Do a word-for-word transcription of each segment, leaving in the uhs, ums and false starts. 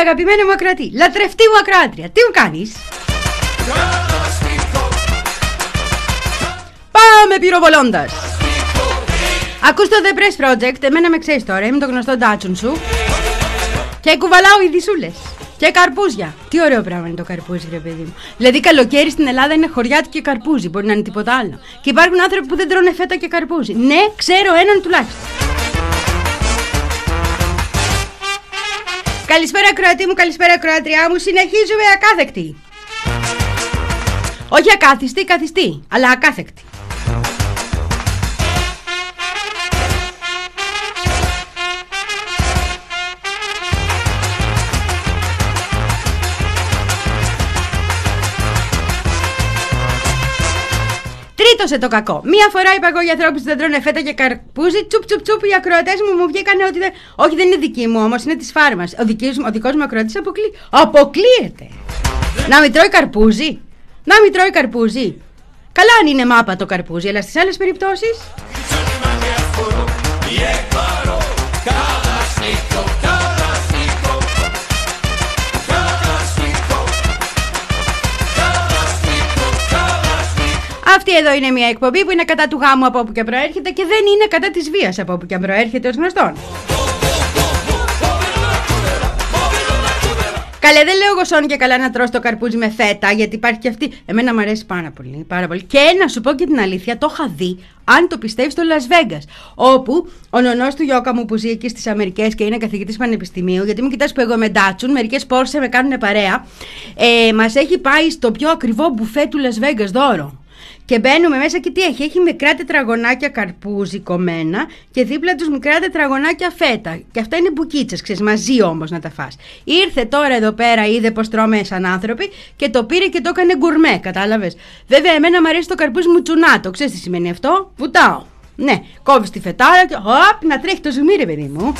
αγαπημένη μου ακροατή, λατρευτή μου ακροάτρια, τι μου κάνεις? Πάμε πυροβολώντας. Ακούς το The Press Project, εμένα με ξέρεις τώρα, είμαι το γνωστό ντάτσουν σου. Και κουβαλάω ειδισούλες και καρπούζια. Τι ωραίο πράγμα είναι το καρπούζι, ρε παιδί μου. Δηλαδή, καλοκαίρι στην Ελλάδα είναι χωριάτικο και καρπούζι, μπορεί να είναι τίποτα άλλο. Και υπάρχουν άνθρωποι που δεν τρώνε φέτα και καρπούζι. Ναι, ξέρω έναν τουλάχιστον. Καλησπέρα, ακροατή μου, καλησπέρα, ακροατριά μου. Συνεχίζουμε ακάθεκτη. Όχι ακάθιστη, καθιστή, αλλά ακάθεκτη. Τρίτωσε το κακό. Μία φορά είπα εγώ για ανθρώπους που δεν τρώνε φέτα και καρπούζι. Τσουπ τσουπ τσουπ. Οι ακροατές μου μου βγήκανε ότι δεν. Όχι, δεν είναι δική μου όμως, είναι της φάρμας. Ο, ο δικός μου ακροατής αποκλεί... αποκλείεται. Να μην τρώει καρπούζι. Να μην τρώει καρπούζι. Καλά αν είναι μάπα το καρπούζι, αλλά στις άλλες περιπτώσεις. Αυτή εδώ είναι μια εκπομπή που είναι κατά του γάμου από όπου και προέρχεται και δεν είναι κατά της βίας από όπου και προέρχεται ως γνωστόν. Καλέ, δεν λέω εγώ σώνει και καλά να τρως το καρπούζι με φέτα, γιατί υπάρχει και αυτή. Εμένα μου αρέσει πάρα πολύ, πάρα πολύ. Και να σου πω και την αλήθεια, το είχα δει, αν το πιστεύεις, στο Las Vegas. Όπου ο νονός του γιώκα μου που ζει εκεί στις Αμερικές και είναι καθηγητής πανεπιστημίου, γιατί μου κοιτάς που εγώ με ντάτσουν, μερικές Πόρσε με κάνουν παρέα, ε, μας έχει πάει στο πιο ακριβό μπουφέ του Las Vegas δώρο. Και μπαίνουμε μέσα και τι έχει, έχει μικρά τετραγωνάκια καρπούζι κομμένα και δίπλα τους μικρά τετραγωνάκια φέτα. Και αυτά είναι μπουκίτσες, ξέρεις, μαζί όμως να τα φας. Ήρθε τώρα εδώ πέρα, είδε πως τρώμε σαν άνθρωποι και το πήρε και το έκανε γκουρμέ, κατάλαβες. Βέβαια, εμένα μου αρέσει το καρπούζι μου τσουνάτο. Ξέρεις τι σημαίνει αυτό? Βουτάω. Ναι, κόβεις τη φετάρα και οπ, να τρέχει το ζουμί, ρε παιδί μου.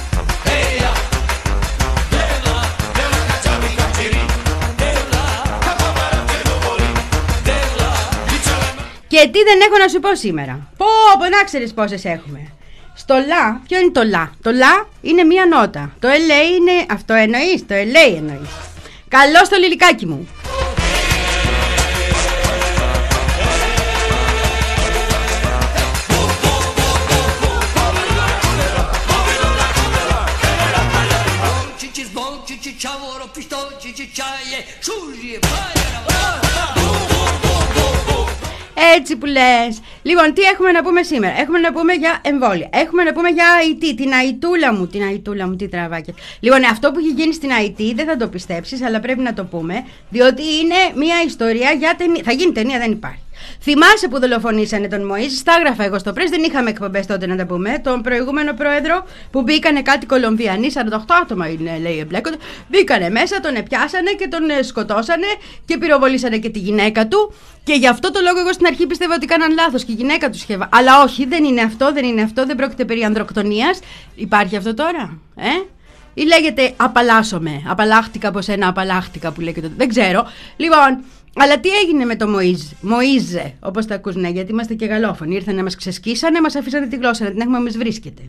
Και τι δεν έχω να σου πω σήμερα? Πω, πω, να ξέρεις πόσες έχουμε. Στο λα, ποιο είναι το λα? Το λα είναι μία νότα. Το ελ έι είναι, αυτό εννοείς, το ελ έι εννοείς. Καλώς το λιλικάκι μου. Έτσι που λες. Λοιπόν, τι έχουμε να πούμε σήμερα? Έχουμε να πούμε για εμβόλια. Έχουμε να πούμε για άι τι, την αϊτούλα μου. Την αϊτούλα μου, τι τραβάκια. Λοιπόν, αυτό που έχει γίνει στην άι τι δεν θα το πιστέψεις, αλλά πρέπει να το πούμε, διότι είναι μια ιστορία για ταινία. Θα γίνει ταινία, δεν υπάρχει. Θυμάσαι που δολοφονήσανε τον Μωΐζ? Στα έγραφα εγώ στο Press, δεν είχαμε εκπομπές τότε να τα πούμε. Τον προηγούμενο πρόεδρο που μπήκανε κάτι Κολομβιανοί, σαράντα οκτώ άτομα είναι, λέει, εμπλέκονται. Μπήκανε μέσα, τον επιάσανε και τον σκοτώσανε και πυροβολήσανε και τη γυναίκα του. Και γι' αυτό το λόγο εγώ στην αρχή πίστευα ότι κάναν λάθος και η γυναίκα του είχε. Αλλά όχι, δεν είναι αυτό, δεν είναι αυτό, δεν πρόκειται περί ανδροκτονίας. Υπάρχει αυτό τώρα, ε? Ή λέγεται απαλλάσσομαι, απαλλάχτηκα από σένα, απαλλάχτηκα που λέγεται. Δεν ξέρω. Λοιπόν. Αλλά τι έγινε με το Μωΐζ? Μωΐζε, όπως τα ακούς, ναι, γιατί είμαστε και γαλλόφωνοι. Ήρθαν να μας ξεσκίσανε, μας αφήσανε τη γλώσσα, να την έχουμε όμως βρίσκεται.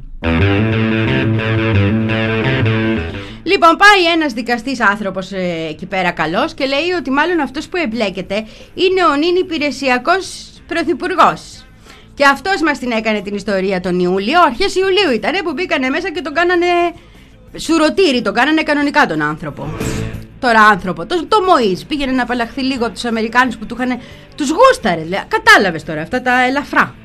Λοιπόν, πάει ένας δικαστής άνθρωπος ε, εκεί πέρα καλός και λέει ότι μάλλον αυτός που εμπλέκεται είναι ο νυν υπηρεσιακός πρωθυπουργός. Και αυτός μας την έκανε την ιστορία τον Ιούλιο, αρχές Ιουλίου ήτανε, που μπήκανε μέσα και τον κάνανε σουρωτήρι, τον κάνανε κανονικά τον άνθρωπο. Τώρα άνθρωπο, το, το Μωΐζ πήγαινε να απαλλαχθεί λίγο από τους Αμερικάνους που του είχαν, τους γούσταρε, λέει. Κατάλαβες τώρα αυτά τα ελαφρά.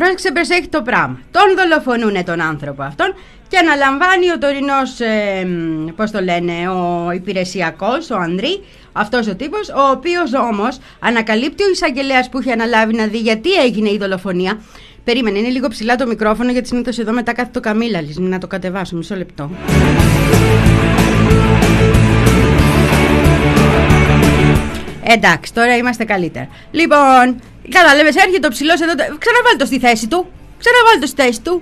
τωρινός ξεπεσέχει το πράγμα. Τον δολοφονούνε τον άνθρωπο αυτόν και αναλαμβάνει ο τωρινός, ε, πώς το λένε, ο υπηρεσιακός, ο Ανδρή, αυτός ο τύπος, ο οποίος όμως ανακαλύπτει ο εισαγγελέας που είχε αναλάβει να δει γιατί έγινε η δολοφονία. Περίμενε, είναι λίγο ψηλά το μικρόφωνο γιατί συνήθως εδώ μετά κάθεται το Καμίλαλης. Να το κατεβάσω, μισό λεπτό. Εντάξει, τώρα είμαστε καλύτερα. Λοιπόν, κατάλαβες, έρχεται ο ψηλός εδώ. Ξαναβάλει το στη θέση του. Ξαναβάλει το στη θέση του.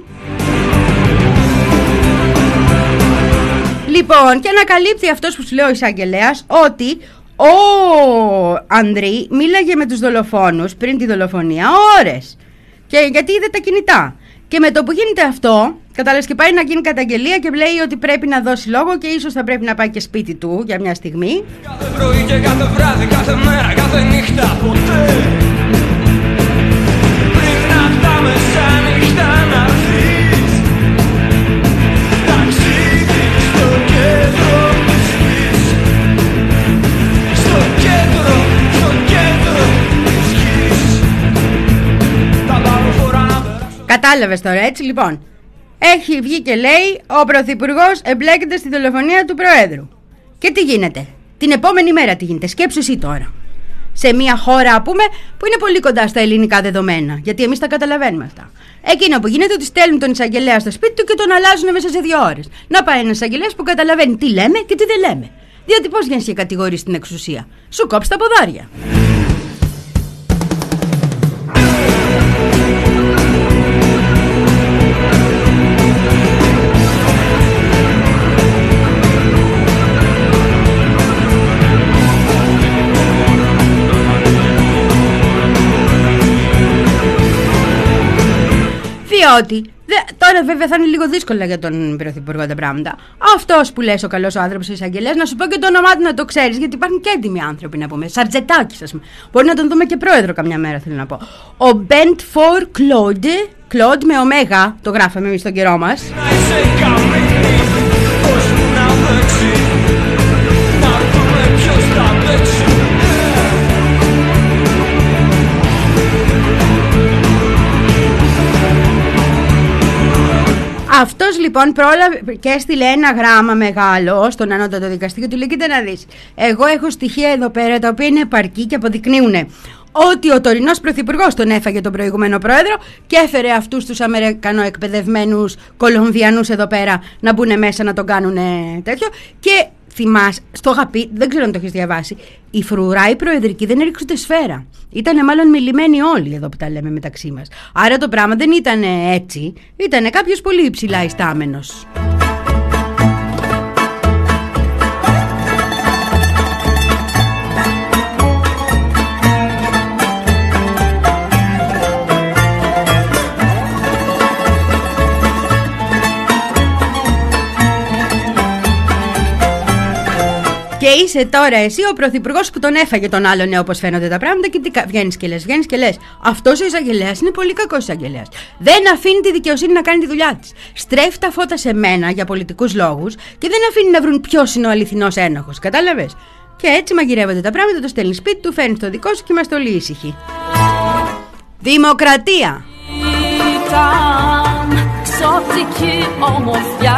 Λοιπόν, και ανακαλύπτει αυτός που σου λέει ο εισαγγελέας ότι ο Ανδρή μίλαγε με τους δολοφόνους πριν τη δολοφονία ώρες. Και γιατί είδε τα κινητά. Και με το που γίνεται αυτό, κατάλαβες, και πάει να γίνει καταγγελία και λέει ότι πρέπει να δώσει λόγο και ίσως θα πρέπει να πάει και σπίτι του για μια στιγμή. Κάθε πρωί και κάθε βράδυ, κάθε μέρα, κάθε νύχτα, ποτέ. Πριν να τα μεσάνυχτα να έρθεις, ταξίδι στο κέντρο της γης. Στο κέντρο, στο κέντρο της γης. Τα λαροφορά να περάσω. Κατάλαβες τώρα, έτσι λοιπόν. Έχει βγει και λέει ο Πρωθυπουργός εμπλέκεται στη δολοφονία του Προέδρου. Και τι γίνεται? Την επόμενη μέρα τι γίνεται? Σκέψου εσύ τώρα. Σε μια χώρα, πούμε, που είναι πολύ κοντά στα ελληνικά δεδομένα. Γιατί εμείς τα καταλαβαίνουμε αυτά. Εκείνο που γίνεται ότι στέλνουν τον εισαγγελέα στο σπίτι του και τον αλλάζουν μέσα σε δύο ώρες. Να πάει ένας εισαγγελέας που καταλαβαίνει τι λέμε και τι δεν λέμε. Διότι πώς βγαίνεις και κατηγορείς την εξουσία? Σου κόψει τα ποδάρια. Διότι δε, τώρα βέβαια θα είναι λίγο δύσκολα για τον Πρωθυπουργό τα πράγματα. Αυτός που λες ο καλός ο άνθρωπος, ο εισαγγελέας, να σου πω και το όνομά του να το ξέρεις, γιατί υπάρχουν και έντιμοι άνθρωποι να πούμε. Σαρτζετάκης, ας πούμε. Μπορεί να τον δούμε και πρόεδρο καμιά μέρα, θέλω να πω. Ο Μπεντ Φορ Κλοντ, Κλοντ με ωμέγα, το γράφαμε εμείς στον καιρό μας. Αυτός λοιπόν πρόλαβε και έστειλε ένα γράμμα μεγάλο στον ανώτατο δικαστή και του λέει: κοίτα να δεις, εγώ έχω στοιχεία εδώ πέρα τα οποία είναι επαρκή και αποδεικνύουν ότι ο τωρινός πρωθυπουργός τον έφαγε τον προηγούμενο πρόεδρο και έφερε αυτούς τους αμερικανοεκπαιδευμένους Κολομβιανούς εδώ πέρα να μπουν μέσα να τον κάνουν τέτοιο. Και θυμάσαι, στο είχα πει, δεν ξέρω αν το έχεις διαβάσει, η φρουρά η προεδρική δεν έριξε ούτε σφαίρα. Ήτανε μάλλον μιλημένοι όλοι εδώ που τα λέμε μεταξύ μας. Άρα το πράγμα δεν ήταν έτσι, ήτανε κάποιος πολύ υψηλά ιστάμενος. Και είσαι τώρα εσύ ο πρωθυπουργός που τον έφαγε τον άλλον, ναι, όπως φαίνονται τα πράγματα, και τι βγαίνεις και λες, βγαίνεις και λες. Αυτός ο εισαγγελέας είναι πολύ κακός εισαγγελέας. Δεν αφήνει τη δικαιοσύνη να κάνει τη δουλειά της. Στρέφει τα φώτα σε μένα για πολιτικούς λόγους και δεν αφήνει να βρουν ποιος είναι ο αληθινός ένοχος. Κατάλαβες? Και έτσι μαγειρεύονται τα πράγματα, το στέλνει σπίτι του, φέρνει το δικό σου και είμαστε όλοι ήσυχοι. Δημοκρατία. Ήταν ξωτική ομορφιά.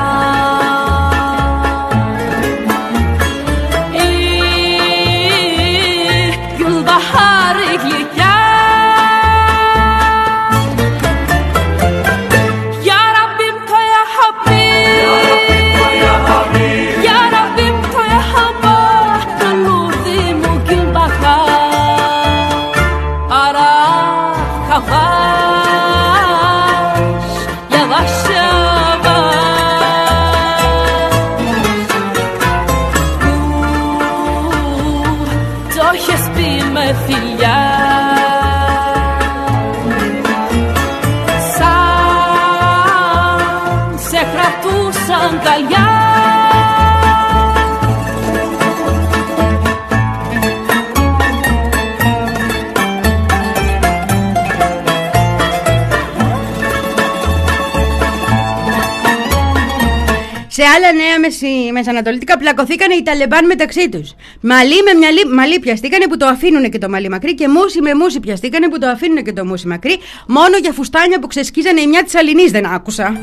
άλλα νέα μεση, μεσανατολίτικα πλακωθήκανε οι Ταλεμπάν μεταξύ τους. Μαλλί με μυαλί, μαλλί πιαστήκανε που το αφήνουν και το μαλλί μακρύ, και μουσι με μουσι πιαστήκανε που το αφήνουν και το μουσι μακρύ. Μόνο για φουστάνια που ξεσκίζανε η μια της αλληνής δεν άκουσα.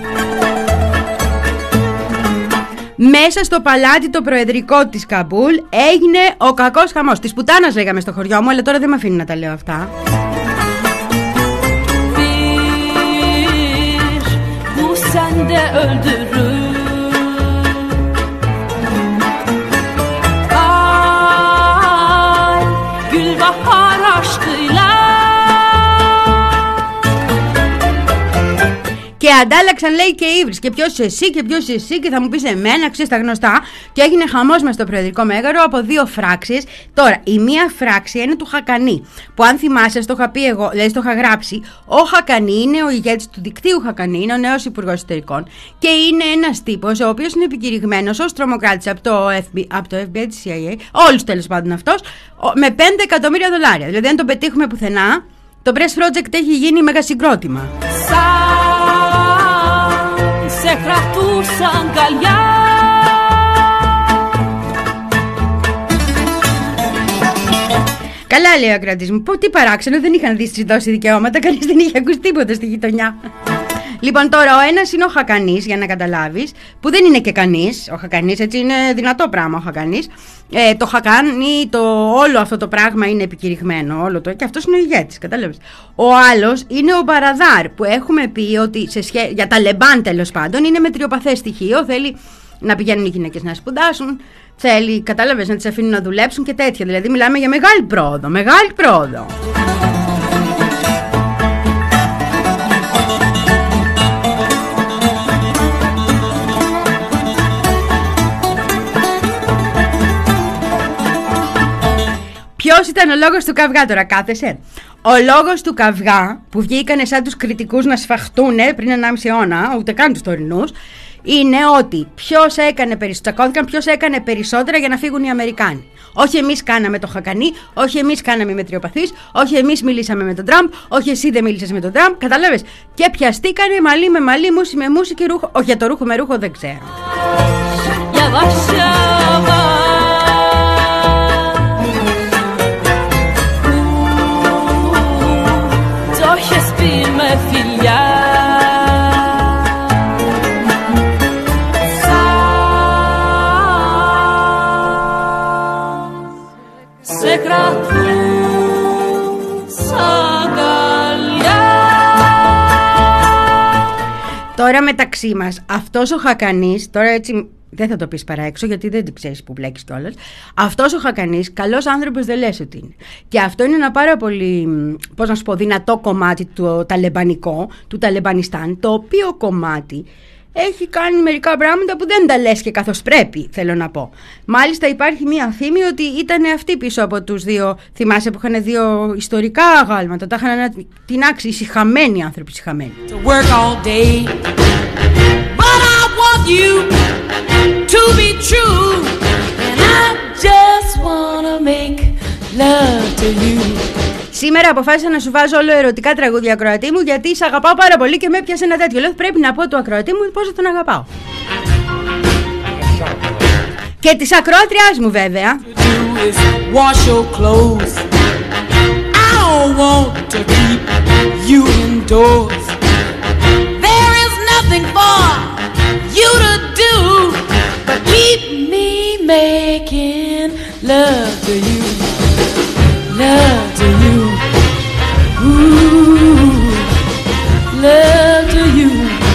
Μέσα στο παλάτι το προεδρικό της Καμπούλ έγινε ο κακός χαμός. Της πουτάνας λέγαμε στο χωριό μου, αλλά τώρα δεν με αφήνει να τα λέω αυτά. Και αντάλλαξαν, λέει, και ύβρις. Και ποιος εσύ και ποιος εσύ, και θα μου πεις εμένα, ξέρεις τα γνωστά. Και έγινε χαμός μες στο προεδρικό μέγαρο από δύο φράξεις. Τώρα, η μία φράξη είναι του Χακανή. Που αν θυμάσαι, το είχα πει εγώ, δηλαδή το είχα γράψει. Ο Χακανή είναι ο ηγέτης του δικτύου Χακανή, είναι ο νέος υπουργός εσωτερικών. Και είναι ένας τύπος ο οποίος είναι επικηρυγμένος ως τρομοκράτης από το Εφ Μπι άι, από το Εφ Μπι άι, τη Σι Άι Έι, όλους τέλος πάντων αυτός, με πέντε εκατομμύρια δολάρια. Δηλαδή, αν τον πετύχουμε πουθενά, το Press Project έχει γίνει μεγασυγκρότημα. Σε κρατούσαν καλιά. Καλά, λέει ο ακροατής μου. Πω, τι παράξενο, δεν είχαν δει δώσει δικαιώματα. Κανείς δεν είχε ακούσει τίποτα στη γειτονιά. Λοιπόν, τώρα ο ένας είναι ο Χακανής, για να καταλάβεις, που δεν είναι και κανείς. Ο Χακανής, έτσι, είναι δυνατό πράγμα ο Χακανής. Ε, το Χακάνι, το, όλο αυτό το πράγμα είναι επικηρυγμένο, όλο το, και αυτός είναι ο ηγέτης, κατάλαβες. Ο άλλος είναι ο Μπαραδάρ, που έχουμε πει ότι σε σχέ... για τα Λεμπάν τέλος πάντων είναι μετριοπαθές στοιχείο, θέλει να πηγαίνουν οι γυναίκες να σπουδάσουν, θέλει, κατάλαβες, να τις αφήνουν να δουλέψουν και τέτοια. Δηλαδή μιλάμε για μεγάλη πρόοδο, μεγάλη πρόοδο. Ποιος ήταν ο λόγος του καυγά, τώρα κάθεσαι? Ο λόγος του καυγά που βγήκανε σαν τους κριτικούς να σφαχτούνε πριν ενάμιση αιώνα, ούτε καν τους τωρινούς, είναι ότι ποιος έκανε περισσότερα, τσακώθηκαν ποιος έκανε περισσότερα για να φύγουν οι Αμερικάνοι. Όχι εμείς κάναμε το Χακανί, όχι εμείς κάναμε οι μετριοπαθείς, όχι εμείς μιλήσαμε με τον Τραμπ, όχι εσύ δεν μίλησες με τον Τραμπ, κατάλαβες. Και πιαστήκανε μαλλί με μαλλί, μουσι με μουσι και ρούχο. Όχι, για το ρούχο με ρούχο δεν ξέρω. Σε κρατούν σαν καλιά. Τώρα μεταξύ μας, αυτός ο Χακανής, τώρα έτσι δεν θα το πεις παρά έξω γιατί δεν την ξέρεις που μπλέκεις κιόλας. Αυτός ο Χακανής, καλός άνθρωπος δεν λες ότι είναι. Και αυτό είναι ένα πάρα πολύ, πώς να σου πω, δυνατό κομμάτι του ταλεμπανικό, του Ταλεμπανιστάν, το οποίο κομμάτι έχει κάνει μερικά πράγματα που δεν τα λες και καθώς πρέπει, θέλω να πω. Μάλιστα υπάρχει μία φήμη ότι ήταν αυτοί πίσω από τους δύο, θυμάσαι που είχαν δύο ιστορικά αγάλματα, τα είχαν τεινάξει, οι σιχαμένοι άνθρωποι, σιχαμένοι. To work all day, but I want you to be true, and I just wanna make love to you. Σήμερα αποφάσισα να σου βάζω όλο ερωτικά τραγούδια, ακροατή μου, γιατί σε αγαπάω πάρα πολύ και με έπιασε ένα τέτοιο. Λέω πρέπει να πω του ακροατή μου πώς θα τον αγαπάω. Και της ακροάτριάς μου βέβαια. Love to you, ooh, love to you.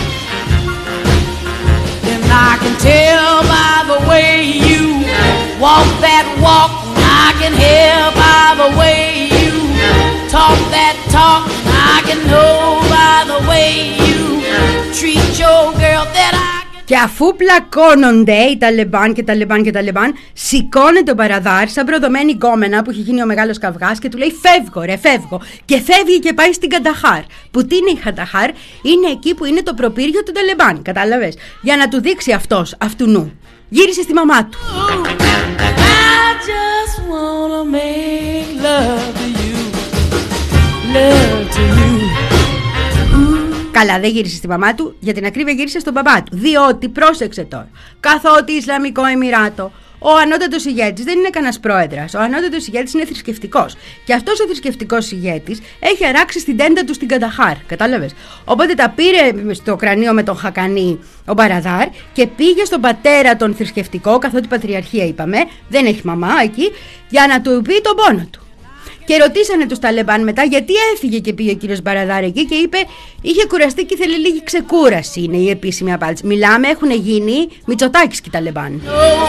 And I can tell by the way you walk that walk, I can hear by the way you talk that talk, I can know by the way you treat your girl that I. Και αφού πλακώνονται οι Ταλεμπάν και Ταλεμπάν και Ταλεμπάν, σηκώνεται ο Μπαραδάρ σαν προδομένη γκόμενα που έχει γίνει ο μεγάλος καυγάς και του λέει φεύγω ρε φεύγω, και φεύγει και πάει στην Κανταχάρ. Που τι είναι η Κανταχάρ? Είναι εκεί που είναι το προπύργιο του Ταλεμπάν, κατάλαβες, για να του δείξει αυτός αυτού νου. Γύρισε στη μαμά του. I just wanna make love to you, love to you. Καλά, δεν γύρισε στη μαμά του, για την ακρίβεια γύρισε στον μπαμπά του. Διότι, πρόσεξε τώρα, καθότι Ισλαμικό Εμιράτο, ο ανώτατος ηγέτης δεν είναι κανένας πρόεδρας. Ο ανώτατος ηγέτης είναι θρησκευτικός. Και αυτός ο θρησκευτικός ηγέτης έχει αράξει στην τέντα του στην Κανταχάρ. Κατάλαβες. Οπότε τα πήρε στο κρανίο με τον Χακανή ο Μπαραδάρ και πήγε στον πατέρα τον θρησκευτικό, καθότι πατριαρχία είπαμε, δεν έχει μαμά εκεί, για να του πει τον πόνο του. Και ρωτήσανε τους Ταλεμπάν μετά γιατί έφυγε και πήγε ο κύριος Μπαραδάρ εκεί και είπε είχε κουραστεί και ήθελε λίγη ξεκούραση. Είναι η επίσημη απάντηση. Μιλάμε, έχουν γίνει Μητσοτάκης και οι Ταλεμπάν.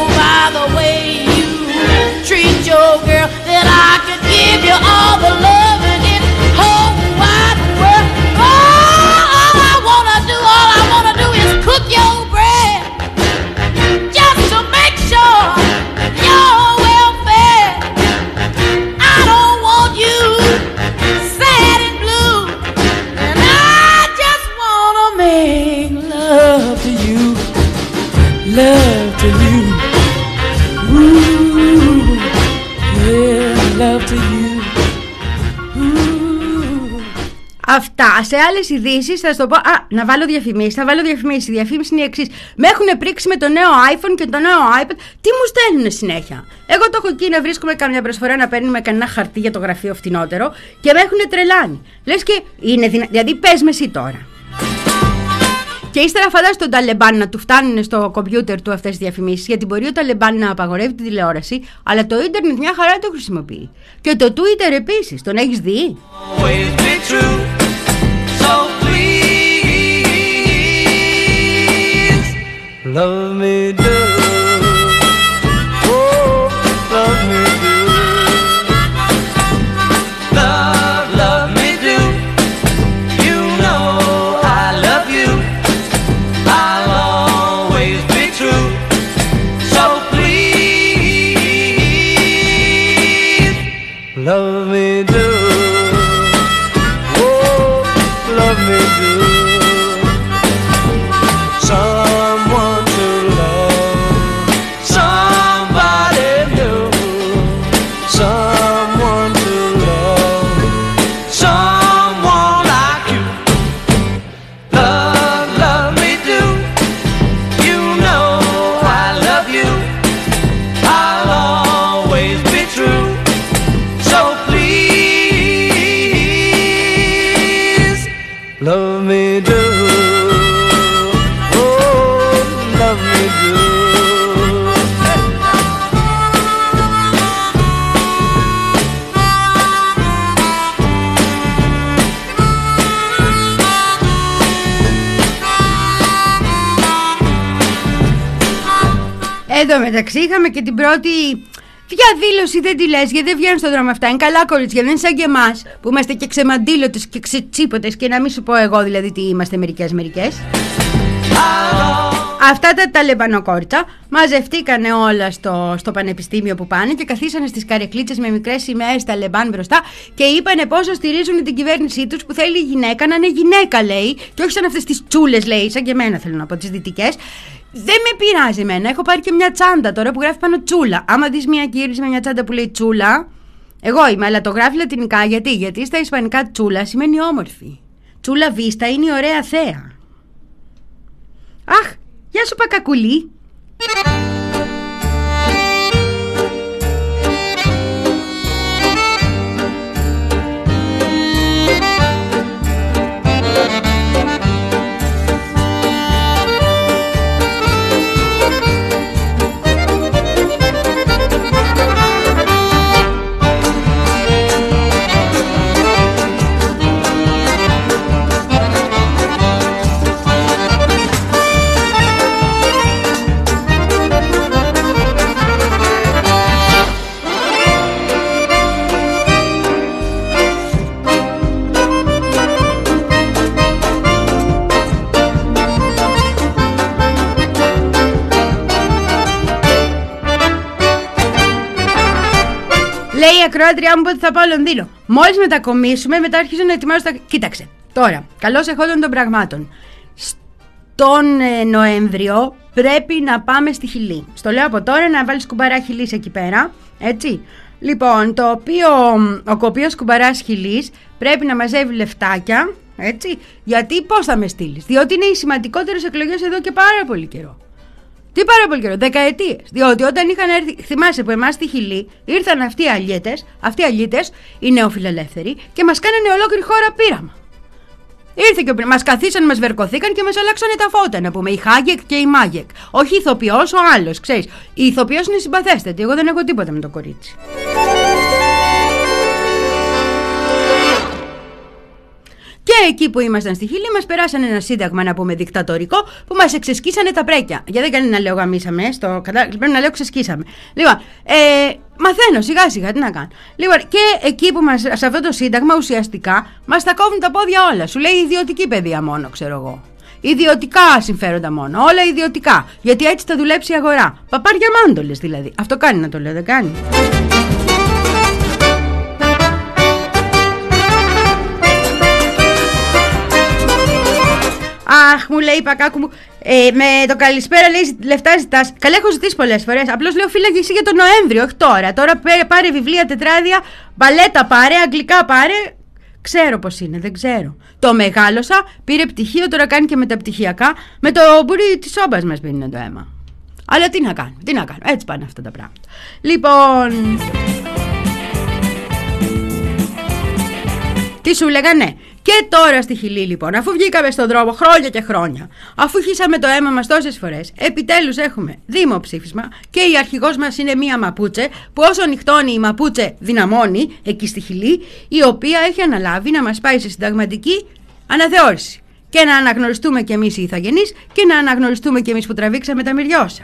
Love to you, ooh, yeah, love to you, ooh. Αυτά. Σε άλλες ειδήσεις θα σου το πω. Α, να βάλω διαφημίσεις. Θα βάλω διαφημίσεις. Η διαφήμιση είναι η εξής. Με έχουν πρίξει με το νέο iPhone και το νέο iPad. Τι μου στέλνουν συνέχεια. Εγώ το έχω εκεί να βρίσκουμε καμιά προσφορά να παίρνουμε κανένα χαρτί για το γραφείο φτηνότερο και με έχουν τρελάνει. Λες και είναι δυνα... Δηλαδή πες με εσύ τώρα. Και ύστερα φαντάζομαι τον Ταλεμπάν να του φτάνουν στο κομπιούτερ του αυτές τις διαφημίσεις, γιατί μπορεί ο Ταλεμπάν να απαγορεύει τη τηλεόραση, αλλά το ίντερνετ μια χαρά το χρησιμοποιεί. Και το Twitter επίσης, τον έχεις δει? Love me do, oh, love me do, love, love me do, you know I love you, I'll always be true, so please, love me do, oh, love me do. Someone to love, somebody new, someone to love, someone like you. Love, love me do, you know I love you, I'll always be true, so please, love me do. Εδώ μεταξύ είχαμε και την πρώτη διαδήλωση, δεν τη λες, γιατί δεν βγαίνουν στον δρόμο αυτά. Είναι καλά κορίτσια, δεν είναι σαν και εμάς που είμαστε και ξεμαντήλωτες και ξετσίποτες και να μην σου πω εγώ δηλαδή τι είμαστε μερικές μερικές. Αυτά τα ταλεμπανοκόριτσα μαζευτήκανε όλα στο, στο πανεπιστήμιο που πάνε και καθίσανε στις καρεκλίτσες με μικρές σημαίες Ταλεμπάν μπροστά και είπανε πόσο στηρίζουν την κυβέρνησή τους που θέλει η γυναίκα να είναι γυναίκα, λέει, και όχι σαν αυτές τις τσούλες, λέει, σαν και εμένα θέλω να πω, τις δυτικές. Δεν με πειράζει εμένα, έχω πάρει και μια τσάντα τώρα που γράφει πάνω τσούλα. Άμα δεις μια κύριση με μια τσάντα που λέει τσούλα, εγώ είμαι, αλλά το γράφει λατινικά. Γιατί, γιατί στα ισπανικά τσούλα σημαίνει όμορφη. Τσούλα βίστα είναι η ωραία θέα. Αχ, γεια σου Πακακουλή. Λέει η ακροάτριά μου ότι θα πάω Λονδίνο. Μόλις μετακομίσουμε, μετά αρχίζω να ετοιμάζω τα... Κοίταξε, τώρα, καλώς εχόντων των πραγμάτων. Στον ε, Νοέμβριο πρέπει να πάμε στη Χιλή. Στο λέω από τώρα να βάλεις κουμπαρά Χιλής εκεί πέρα, έτσι. Λοιπόν, το οποίο, ο οποίος κουμπαράς Χιλής πρέπει να μαζεύει λεφτάκια, Έτσι. Γιατί πώς θα με στείλεις? Διότι είναι οι σημαντικότερες εκλογές εδώ και πάρα πολύ καιρό. Τι πάρα πολύ καιρό, δεκαετίες. Διότι όταν είχαν έρθει, θυμάσαι που εμάς στη Χιλή ήρθαν αυτοί οι αλιέτες, αυτοί οι αλίτες, οι νεοφιλελεύθεροι, και μας κάνανε ολόκληρη χώρα πείραμα. Ήρθε και μας καθίσαν, μας βερκωθήκαν και μας αλλάξανε τα φώτα, να πούμε. Η Χάγεκ και η Μάγεκ. Όχι ηθοποιός, ο άλλος, ξέρεις. Η ηθοποιός είναι συμπαθέστατη. Εγώ δεν έχω τίποτα με το κορίτσι. Και εκεί που ήμασταν στη Χιλή, μας περάσανε ένα σύνταγμα, να πούμε, δικτατορικό, που μας εξεσκίσανε τα πρέκια. Για δεν κάνει να λέω γαμίσαμε, στο... πρέπει να λέω ξεσκίσαμε. Λοιπόν, ε, μαθαίνω σιγά σιγά, τι να κάνω. Λοιπόν, και εκεί που μας, σε αυτό το σύνταγμα ουσιαστικά μας τα κόβουν τα πόδια όλα. Σου λέει ιδιωτική παιδεία μόνο, ξέρω εγώ. Ιδιωτικά συμφέροντα μόνο. Όλα ιδιωτικά. Γιατί έτσι θα δουλέψει η αγορά. Παπάρια μάντολες δηλαδή. Αυτό κάνει να το λέω, δεν κάνει? Αχ, μου λέει η Πακάκου μου, ε, με το καλησπέρα λέει λεφτά ζητάς. Καλά, έχω ζητήσει πολλές φορές. Απλώς λέω φύλαγε εσύ για τον Νοέμβριο, όχι τώρα. Τώρα πάρε βιβλία, τετράδια, μπαλέτα πάρε, αγγλικά πάρε. Ξέρω πώς είναι, δεν ξέρω. Το μεγάλωσα, πήρε πτυχίο, τώρα κάνει και μεταπτυχιακά. Με το μπουρί της σόμπας μας πίνει το αίμα. Αλλά τι να κάνω, τι να κάνω. Έτσι πάνε αυτά τα πράγματα. Λοιπόν. Τι σου έλεγα, ναι. Και τώρα στη Χιλή λοιπόν, αφού βγήκαμε στον δρόμο χρόνια και χρόνια, αφού χύσαμε το αίμα μας τόσες φορές, επιτέλους έχουμε δημοψήφισμα και η αρχηγός μας είναι μία Μαπούτσε, που όσο νυχτώνει η Μαπούτσε δυναμώνει εκεί στη Χιλή, η οποία έχει αναλάβει να μας πάει σε συνταγματική αναθεώρηση και να αναγνωριστούμε κι εμείς οι ηθαγενείς και να αναγνωριστούμε κι εμείς που τραβήξαμε τα μυριώσα.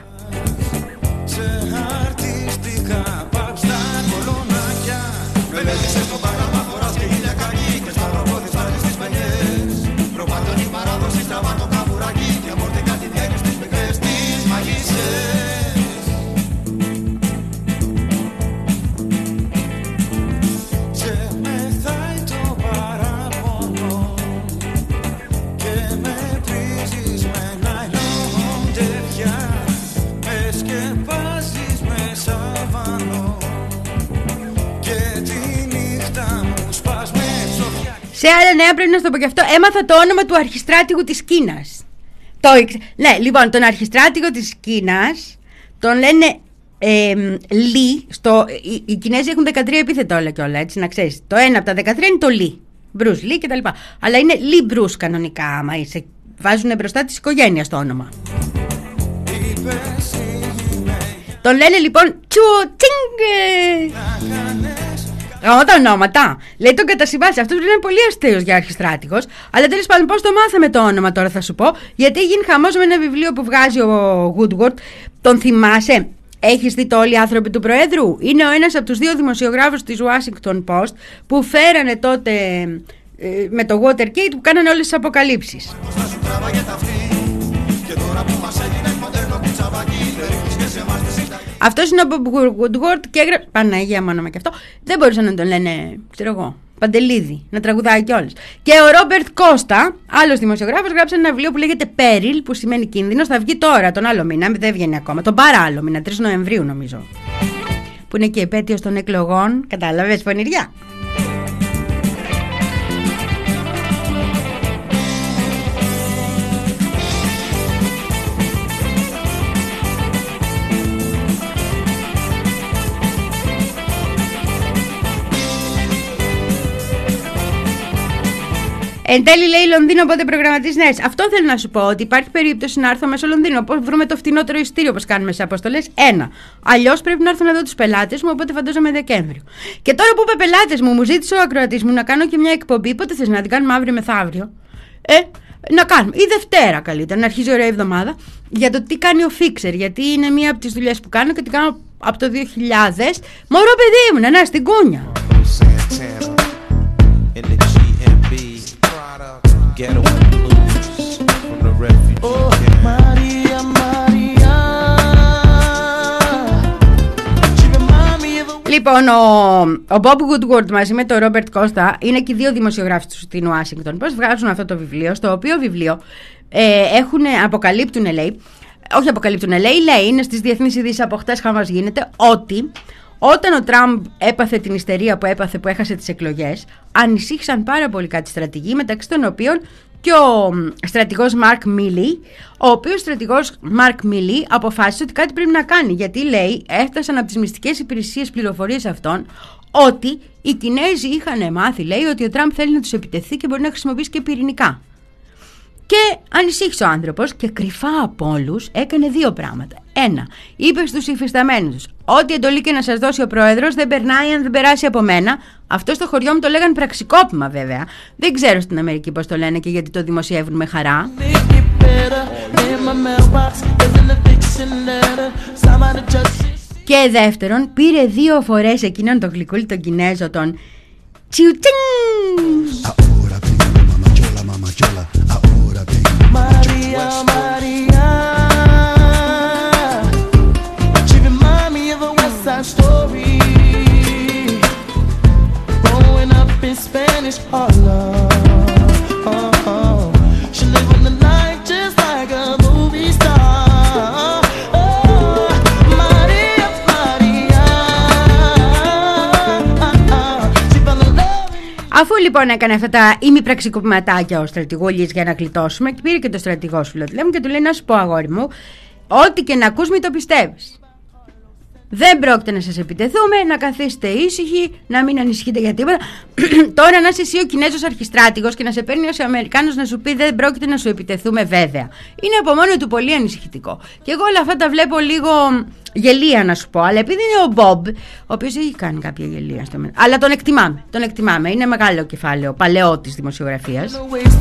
Σε άλλα νέα πρέπει να σου το πω και αυτό. Έμαθα το όνομα του αρχιστράτηγου της Κίνας. Το, ναι, λοιπόν, τον αρχιστράτηγο της Κίνας τον λένε ε, Λι. Στο, οι, οι Κινέζοι έχουν δεκατρία επίθετα όλα και όλα, έτσι να ξέρεις. Το ένα από τα δεκατρία είναι το Λι. Μπρους, Λι κτλ. Αλλά είναι Λι Μπρους κανονικά, άμα είσαι. Βάζουν μπροστά της οικογένειας το όνομα. Τον λένε λοιπόν Τσουτσίνγκ. Γαμώ τα ονόματα. Λέει τον κατασυμβάσει. Αυτό είναι πολύ αστείος για αρχιστράτηγος. Αλλά τέλος πάντων, πώς το μάθαμε το όνομα τώρα θα σου πω. Γιατί γίνει χαμός με ένα βιβλίο που βγάζει ο Woodward. Τον θυμάσαι? Έχεις δει το Όλοι οι άνθρωποι του Προέδρου? Είναι ο ένας από τους δύο δημοσιογράφους της Washington Post που φέρανε τότε ε, με το Watergate, που κάνανε όλες τις αποκαλύψεις. Αυτός είναι ο Bob Woodward και έγραψε. Παναγία μου, όνομα και αυτό. Δεν μπορούσαν να τον λένε, ξέρω εγώ, Παντελίδη, να τραγουδάει κιόλας. Και ο Ρόμπερτ Κώστα, άλλος δημοσιογράφος, γράψε ένα βιβλίο που λέγεται Peril, που σημαίνει κίνδυνος. Θα βγει τώρα, τον άλλο μήνα, δεν βγαίνει ακόμα. Τον παράλληλο μήνα, τρεις Νοεμβρίου νομίζω. Που είναι και επέτειος των εκλογών. Κατάλαβες, πονηριά. Εν τέλει λέει Λονδίνο, οπότε προγραμματίζεις νέες. Αυτό θέλω να σου πω, ότι υπάρχει περίπτωση να έρθω μέσω Λονδίνου. Πώς βρούμε το φτηνότερο εισιτήριο, όπως κάνουμε σε αποστολές. Ένα. Αλλιώς πρέπει να έρθω να δω τους πελάτες μου, οπότε φαντάζομαι Δεκέμβριο. Και τώρα που είπε πελάτες μου, μου ζήτησε ο ακροατής μου να κάνω και μια εκπομπή. Πότε θες να την κάνουμε, αύριο μεθαύριο? Ε, να κάνουμε. Ή Δευτέρα καλύτερα, να αρχίζει ωραία εβδομάδα. Για το τι κάνει ο Fixer. Γιατί είναι μία από τις δουλειές που κάνω και την κάνω από το δύο χιλιάδες. Μωρό παιδί μου, να στην κούνια. Ghetto blues from the refugee oh, camp. Maria, Maria. Λοιπόν, ο, ο Bob Woodward μαζί με τον Ρόμπερτ Κώστα είναι και οι δύο δημοσιογράφοι του στην Ουάσιγκτον. Πώς βγάζουν αυτό το βιβλίο, στο οποίο βιβλίο ε, έχουν, αποκαλύπτουν, λέει, όχι αποκαλύπτουν, λέει, λέει, είναι στις διεθνείς ειδήσεις από χτες χαμός γίνεται, ότι Όταν ο Τραμπ έπαθε την ιστερία που έπαθε, που έχασε τις εκλογές, ανησύχησαν πάρα πολύ κάτι στρατηγοί, μεταξύ των οποίων και ο στρατηγός Μαρκ Μίλι, ο οποίος στρατηγός Μαρκ Μίλι αποφάσισε ότι κάτι πρέπει να κάνει, γιατί λέει, έφτασαν από τις μυστικές υπηρεσίες πληροφορίες αυτών ότι οι Κινέζοι είχαν μάθει, λέει, ότι ο Τραμπ θέλει να τους επιτεθεί και μπορεί να χρησιμοποιήσει και πυρηνικά. Και ανησύχησε ο άνθρωπος και κρυφά από όλους έκανε δύο πράγματα. Ένα, είπε στους υφισταμένους ό,τι εντολή και να σας δώσει ο πρόεδρος δεν περνάει αν δεν περάσει από μένα. Αυτό στο χωριό μου το λέγανε πραξικόπημα, βέβαια. Δεν ξέρω στην Αμερική πώς το λένε και γιατί το δημοσιεύουν με χαρά. Και δεύτερον, πήρε δύο φορές εκείνον τον γλυκούλη τον Κινέζο, τον Τσιουτσιν. Maria, Maria, she remind me of a West Side Story, growing up in Spanish Harlem. Oh, oh. She live on the night just like a movie star. Oh, Maria, Maria, she fell in love. Αφού λοιπόν έκανε αυτά τα ημιπραξικοπηματάκια ο στρατηγούλης για να γλιτώσουμε, και πήρε και το στρατηγό σου τηλέφωνο και του λέει: να σου πω, αγόρι μου, ό,τι και να ακούς μην το πιστεύεις. Δεν πρόκειται να σας επιτεθούμε, να καθίσετε ήσυχοι, να μην ανησυχείτε για τίποτα. Τώρα να είσαι εσύ ο Κινέζος αρχιστράτηγος και να σε παίρνει ως Αμερικάνος να σου πει δεν πρόκειται να σου επιτεθούμε, βέβαια. Είναι από μόνο του πολύ ανησυχητικό. Και εγώ όλα αυτά τα βλέπω λίγο γελία, να σου πω. Αλλά επειδή είναι ο Μπομπ, ο οποίος έχει κάνει κάποια γελία στο μέλλον. Αλλά τον εκτιμάμε. Τον εκτιμάμε. Είναι μεγάλο κεφάλαιο, παλαιό της δημοσιογραφίας.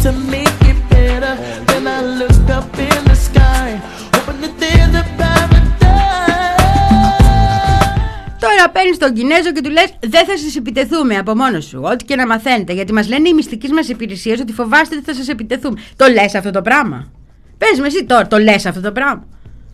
Τώρα παίρνεις τον Κινέζο και του λες δεν θα σας επιτεθούμε από μόνος σου. Ό,τι και να μαθαίνετε. Γιατί μας λένε οι μυστικές μας υπηρεσίες ότι φοβάστε ότι θα σας επιτεθούμε. Το λες αυτό το πράγμα? Πες με εσύ τώρα, το λες αυτό το πράγμα?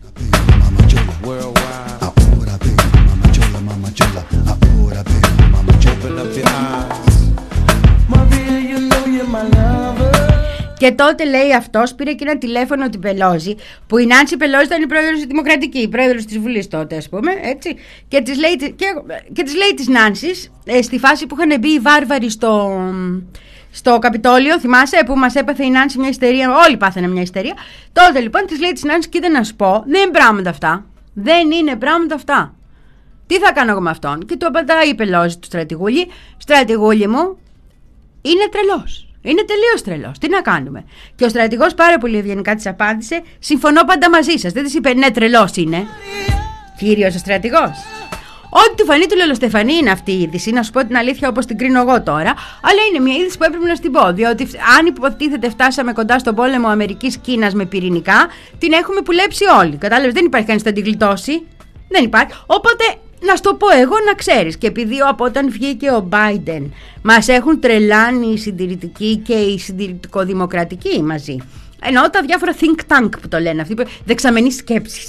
Και τότε λέει αυτός, πήρε και ένα τηλέφωνο την Πελόζη, που η Νάνση Πελόζη ήταν η πρόεδρος της Δημοκρατική, η πρόεδρος της Βουλής τότε, ας πούμε, έτσι. Και της λέει, και, και της, λέει της Νάνσης, ε, στη φάση που είχαν μπει οι βάρβαροι στο, στο Καπιτόλιο, θυμάσαι, που μας έπαθε η Νάνση μια ιστερία, όλοι πάθανε μια ιστερία. Τότε λοιπόν της λέει της Νάνσης, κοίτα να σου πω, δεν είναι πράγματα αυτά. Δεν είναι πράγματα αυτά. Τι θα κάνω εγώ με αυτόν? Και του απαντάει η Πελόζη του στρατηγούλη, στρατηγούλη μου, είναι τρελός. Είναι τελείως τρελός. Τι να κάνουμε? Και ο στρατηγός πάρα πολύ ευγενικά της απάντησε: συμφωνώ πάντα μαζί σας. Δεν της είπε ναι, τρελός είναι. Κύριος ο στρατηγός. Ό,τι του φανεί του Λολοστεφανή είναι αυτή η είδηση. Να σου πω την αλήθεια, όπως την κρίνω εγώ τώρα. Αλλά είναι μια είδηση που έπρεπε να στην πω. Διότι αν υποτίθεται φτάσαμε κοντά στον πόλεμο Αμερικής-Κίνας με πυρηνικά, την έχουμε πουλέψει όλοι. Κατάλαβες? Δεν υπάρχει κανείς να την γλιτώσει. Δεν υπάρχει. Οπότε. Να στο πω εγώ να ξέρεις. Και επειδή από όταν βγήκε ο Biden μας έχουν τρελάνει οι συντηρητικοί και οι συντηρητικοδημοκρατικοί μαζί. Εννοώ τα διάφορα think tank που το λένε αυτοί, δεξαμενείς σκέψεις.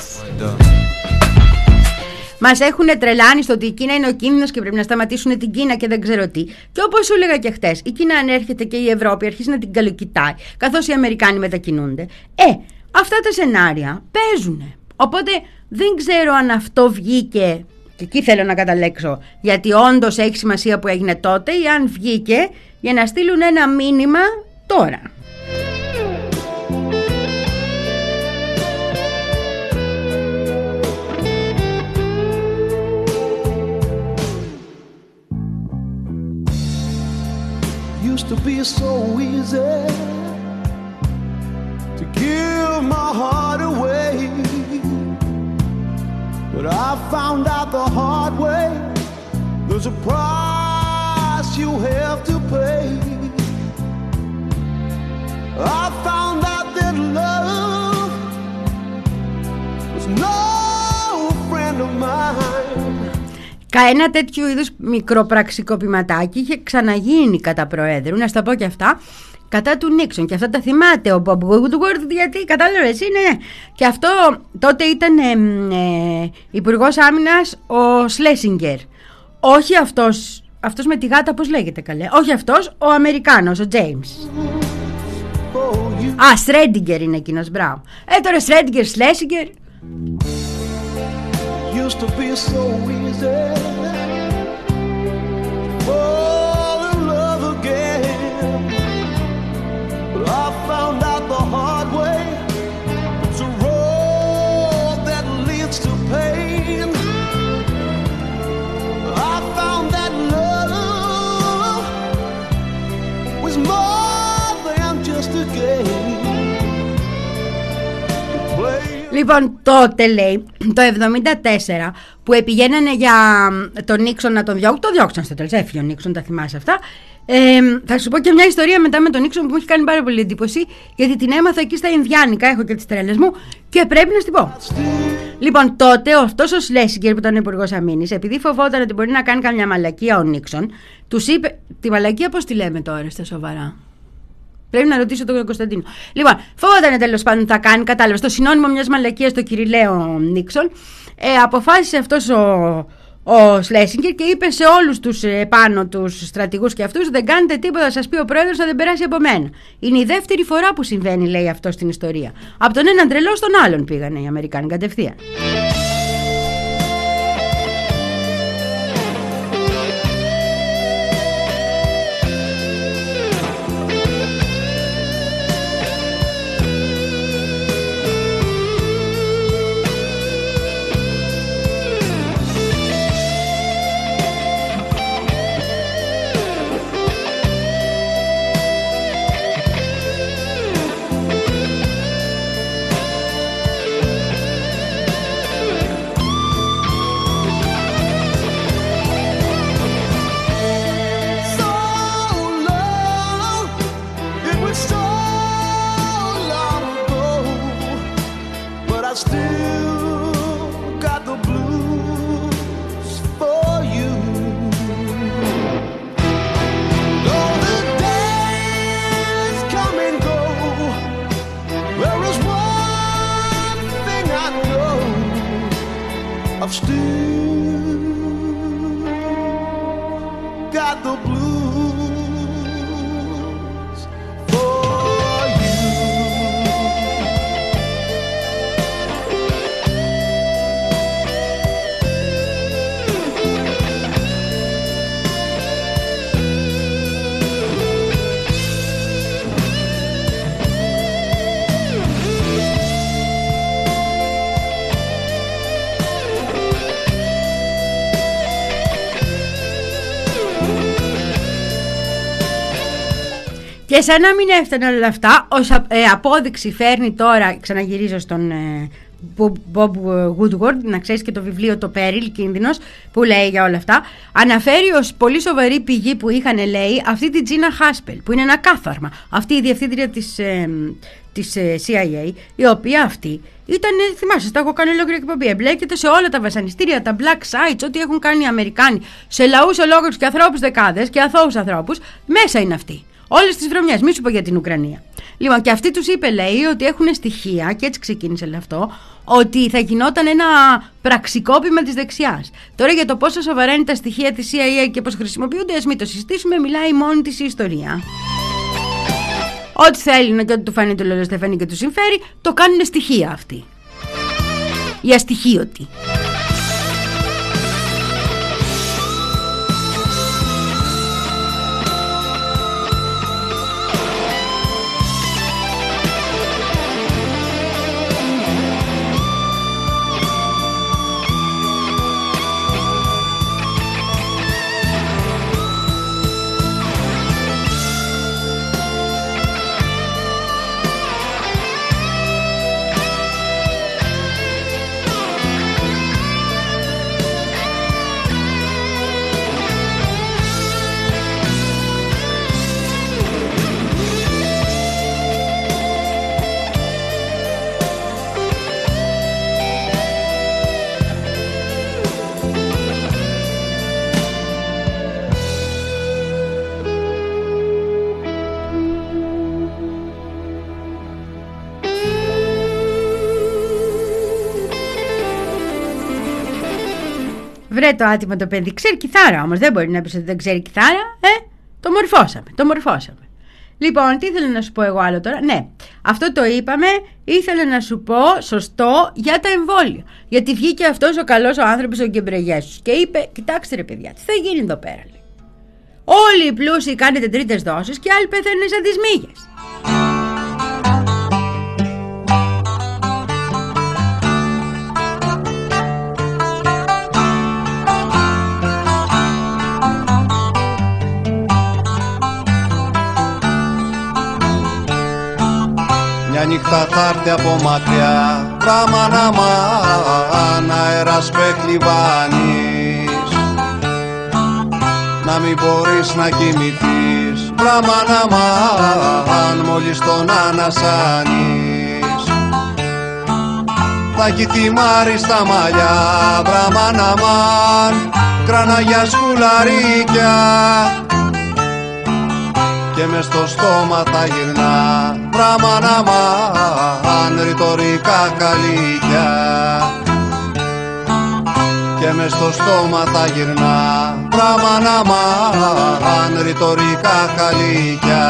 Μας έχουν τρελάνει στο ότι η Κίνα είναι ο κίνδυνος και πρέπει να σταματήσουν την Κίνα και δεν ξέρω τι. Και όπως σου έλεγα και χτες, η Κίνα ανέρχεται και η Ευρώπη αρχίζει να την καλοκοιτάει, καθώς οι Αμερικάνοι μετακινούνται. Ε, αυτά τα σενάρια παίζουν. Οπότε δεν ξέρω αν αυτό βγήκε. Και εκεί θέλω να καταλέξω, γιατί όντως έχει σημασία που έγινε τότε, ή αν βγήκε για να στείλουν ένα μήνυμα τώρα. Used to be so easy to give my heart away, but I found out the hard way, there's a price you have to pay. I found out that love was no friend of mine. Ένα τέτοιο είδους μικροπραξικοπηματάκι είχε ξαναγίνει κατά Προέδρου, να στα πω και αυτά, κατά του Νίξον. Και αυτά τα θυμάται ο Μπομπ Woodward, γιατί κατάλαβες, είναι. Και αυτό τότε ήταν ε, ε, υπουργός άμυνας ο Σλέσιγκερ. Όχι αυτός, αυτός με τη γάτα, πώς λέγεται καλέ. Όχι αυτός, ο Αμερικάνος, ο Τζέιμς. Α, Σρέντιγκερ είναι εκείνος, μπράβο. Ε, τώρα Σρέντιγκερ, Σλέσιγκερ. used to be so easy. Fall in love again. But I found out the hard way. It's a road that leads to pain. I found that love was more than just a game. Λοιπόν, τότε λέει, το εβδομήντα τέσσερα, που επηγαίνανε για τον Νίξον να τον διώξουν, το διώξαν στο τέλος, έφυγε ο Νίξον, τα θυμάσαι αυτά. Ε, θα σου πω και μια ιστορία μετά με τον Νίξον που μου έχει κάνει πάρα πολύ εντύπωση, γιατί την έμαθα εκεί στα Ινδιάνικα, έχω και τις τρέλες μου και πρέπει να στην πω. Λοιπόν, τότε αυτός ο Σλέσιγκερ που ήταν υπουργός αμήνης, επειδή φοβόταν ότι μπορεί να κάνει καμιά μαλακία ο Νίξον, τους είπε. Τη μαλακία πώς τη λέμε τώρα στα σοβαρά? Πρέπει να ρωτήσω τον Κωνσταντίνο. Λοιπόν, φοβόταν τέλος πάντων θα κάνει, κατάλαβε. Το συνώνυμο μιας μαλακίας στο κυριλαίο Νίξον, ε, αποφάσισε αυτός ο, ο Σλέσιγκερ και είπε σε όλους τους επάνω τους στρατηγούς και αυτούς: δεν κάνετε τίποτα, σας πει ο πρόεδρος, θα δεν περάσει από μένα. Είναι η δεύτερη φορά που συμβαίνει, λέει αυτό στην ιστορία. Από τον έναν τρελό στον άλλον πήγανε οι Αμερικάνοι κατευθείαν. I've still got the blues for you. Και σαν να μην έφταναν όλα αυτά, ως ε, απόδειξη φέρνει τώρα, ξαναγυρίζω στον ε, Bob Woodward, να ξέρεις και το βιβλίο το Peril, κίνδυνος, που λέει για όλα αυτά. Αναφέρει ως πολύ σοβαρή πηγή που είχαν, λέει, αυτή τη Τζίνα Χάσπελ, που είναι ένα κάθαρμα, αυτή η διευθύντρια της, ε, της ε, σι άι έι, η οποία αυτή ήταν, θυμάσαι, τα έχω κάνει ολόκληρη εκπομπή, εμπλέκεται σε όλα τα βασανιστήρια, τα black sites, ό,τι έχουν κάνει οι Αμερικάνοι, σε λαούς ολόκληρους και ανθρώπους δεκάδες και αθώους ανθρώπους, μέσα είναι αυτή. Όλες τις βρωμιές, μη σου πω για την Ουκρανία. Λοιπόν, και αυτή τους είπε, λέει, ότι έχουν στοιχεία, και έτσι ξεκίνησε όλο αυτό, ότι θα γινόταν ένα πραξικόπημα της δεξιάς. Τώρα για το πόσο σοβαρά είναι τα στοιχεία της σι άι έι και πώς χρησιμοποιούνται, ας μην το συζητήσουμε, μιλάει μόνη της η ιστορία. Ό,τι θέλει και ό,τι του φανεί του Λολοστεφανή και του συμφέρει, το κάνουν στοιχεία αυτοί. Οι αστοιχείωτοι. Βρε το άτιμο το παιδί, ξέρει κιθάρα όμως, δεν μπορεί να πεις ότι δεν ξέρει κιθάρα, ε, το μορφώσαμε, το μορφώσαμε. Λοιπόν, τι ήθελα να σου πω εγώ άλλο τώρα? Ναι, αυτό το είπαμε. Ήθελα να σου πω σωστό για τα εμβόλια. Γιατί βγήκε αυτός ο καλός ο άνθρωπος ο Γκεμπρεγιέσους και είπε: κοιτάξτε ρε παιδιά, τι θα γίνει εδώ πέρα? Λέει. Όλοι οι πλούσιοι κάνετε τρίτες δόσεις και άλλοι πεθαίνουν σαν τις μύγες. Μια νύχτα θα έρθει από μακριά, πράμα να μαν, αέρας πεχλιβάνεις. Να μην μπορείς να κοιμηθείς, πράμα να μαν, μόλις τον ανασάνεις. Θα έχει θυμάρει στα μαλλιά, πράμα να μαν, κραναγιά σκουλαρίκια. Και μες στο στόμα θα γυρνά πράμα να μαν, ρητορικά καλύκια. Και μες στο στόμα θα γυρνά πράμα να μαν, ρητορικά καλύκια.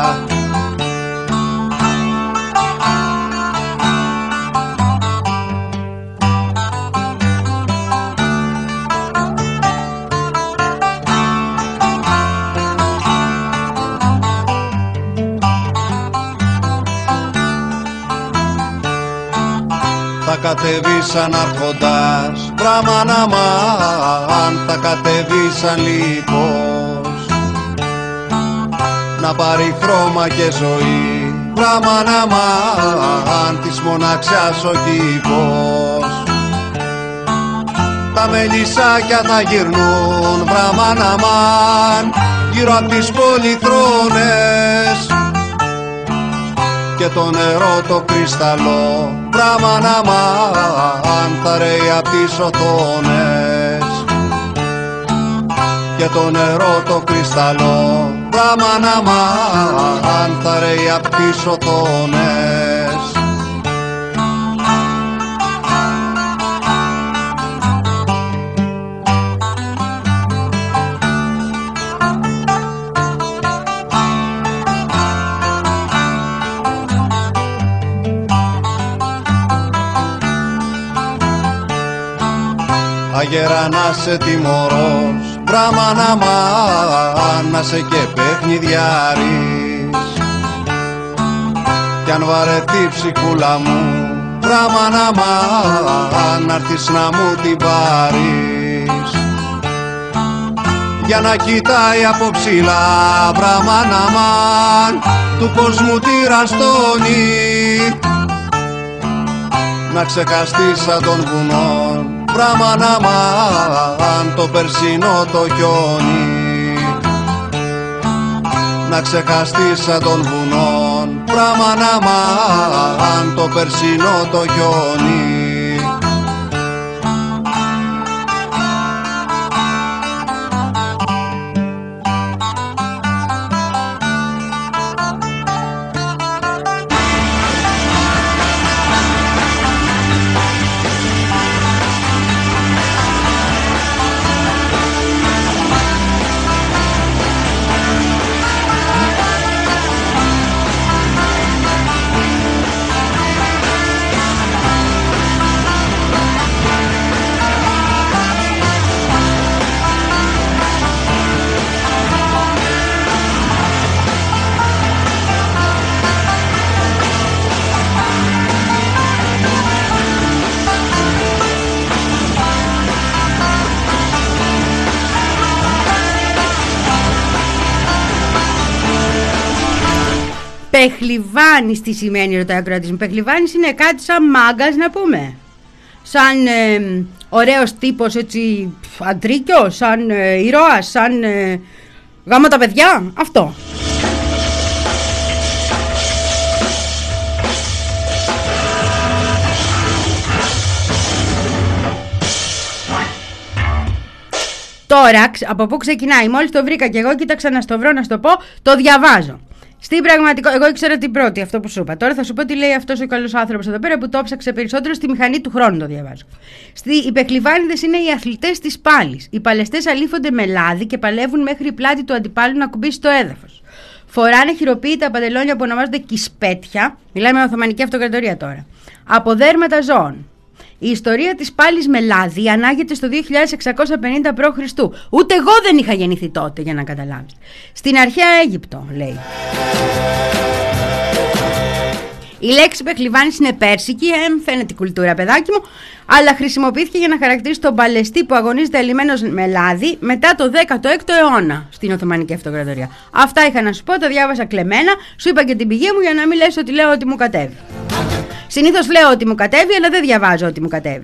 Θα κατεβεί σαν αρχοντάς, πράμα να μαν, θα κατεβεί σαν λίπος. Να πάρει χρώμα και ζωή, πράμα να μαν, της μοναξιάς ο κήπος. Τα μελισσάκια θα γυρνούν, πράμα να μαν, γύρω απ' τις πολυθρόνες. Και το νερό το κρυσταλλό, πράμα να μαν, θα ρέει απ' τις οθόνες. Και το νερό το κρυσταλλό, πράμα να μαν, θα ρέει απ' τις οθόνες. Αγέρα να σε τιμωρός, πράμα να μαν, να σε και παιχνιδιάρης. Κι αν βαρεθεί ψυχούλα μου, πράμα να μαν, να'ρθεις να μου την πάρεις. Για να κοιτάει από ψηλά, πράμα να μαν, του κόσμου τη ραστόνι. Να ξεχαστείς σαν των βουνών, πράμα να μαν, το περσινό το χιόνι. Να ξεχαστείς σαν των βουνών, πράμα να μαν, το περσινό το χιόνι. Πεχλιβάνης τι σημαίνει, ρωτάει ο ακροατής μου? Πεχλιβάνης είναι κάτι σαν μάγκας, να πούμε. Σαν ε, ωραίος τύπος, έτσι, αντρίκιος, σαν ε, ήρωας, σαν ε, γάμο τα παιδιά. Αυτό. Τώρα, από πού ξεκινάει? Μόλις το βρήκα και εγώ, κοίταξα να στο βρω, να στο πω, το διαβάζω. Στην πραγματικότητα, εγώ ήξερα την πρώτη, αυτό που σου είπα. Τώρα θα σου πω τι λέει αυτός ο καλός άνθρωπος εδώ πέρα που το ψάξε περισσότερο στη μηχανή του χρόνου, το διαβάζω. Στη, οι πεχλιβάνιδες είναι οι αθλητές της πάλης. Οι παλαιστές αλήφονται με λάδι και παλεύουν μέχρι η πλάτη του αντιπάλου να κουμπίσει το έδαφος. Φοράνε χειροποίητα παντελόνια που ονομάζονται κισπέτια. Μιλάμε με Οθωμανική Αυτοκρατορία τώρα. Από δέρματα ζώων. Η ιστορία της πάλης Μελάδη ανάγεται στο δύο χιλιάδες εξακόσια πενήντα προ Χριστού. Ούτε εγώ δεν είχα γεννηθεί τότε, για να καταλάβεις. Στην αρχαία Αίγυπτο, λέει. Η λέξη πεχλιβάνης είναι πέρσικη, ε, φαίνεται η κουλτούρα, παιδάκι μου, αλλά χρησιμοποιήθηκε για να χαρακτηρίσει τον παλαιστή που αγωνίζεται αλλημένος με λάδι μετά το δέκατο έκτο αιώνα στην Οθωμανική Αυτοκρατορία. Αυτά είχα να σου πω, τα διάβασα κλεμμένα, σου είπα και την πηγή μου για να μην λες ότι λέω ότι μου κατέβει. Συνήθως λέω ότι μου κατέβει, αλλά δεν διαβάζω ότι μου κατέβει.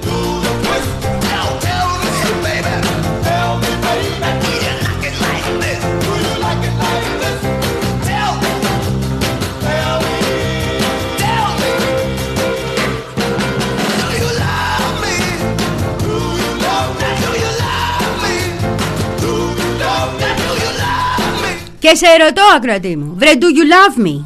Και σε ρωτώ, ακροατή μου, βρε, do you love me?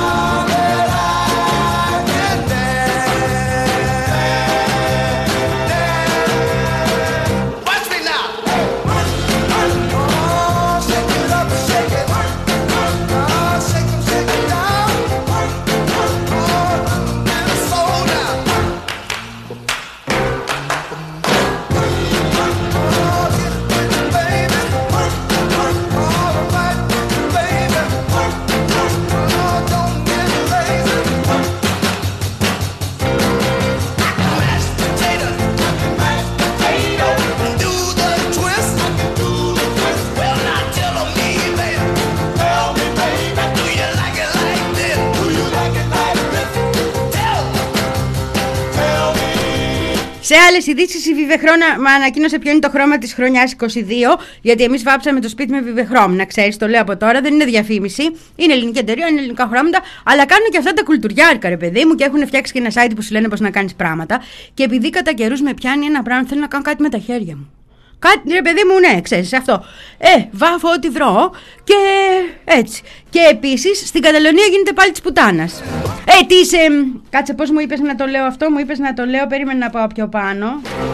Σε άλλες ειδήσεις, η Βιβεχρώνα μα ανακοίνωσε ποιο είναι το χρώμα της χρονιάς είκοσι δύο, γιατί εμείς βάψαμε το σπίτι με Βιβεχρόμ. Να ξέρεις, το λέω από τώρα, δεν είναι διαφήμιση. Είναι ελληνική εταιρεία, είναι ελληνικά χρώματα, αλλά κάνουν και αυτά τα κουλτουριάρικα, ρε παιδί μου, και έχουν φτιάξει και ένα site που σου λένε πώς να κάνεις πράγματα. Και επειδή κατά καιρούς με πιάνει ένα πράγμα, θέλω να κάνω κάτι με τα χέρια μου. Κάτι, ρε παιδί μου, ναι, ξέρεις αυτό. Ε, βάφω ό,τι βρω και έτσι. Και επίσης στην Καταλωνία γίνεται πάλι της πουτάνας. Ε, τι είσαι. Κάτσε, πώς μου είπες να το λέω αυτό, μου είπες να το λέω, περίμενε να πάω πιο πάνω.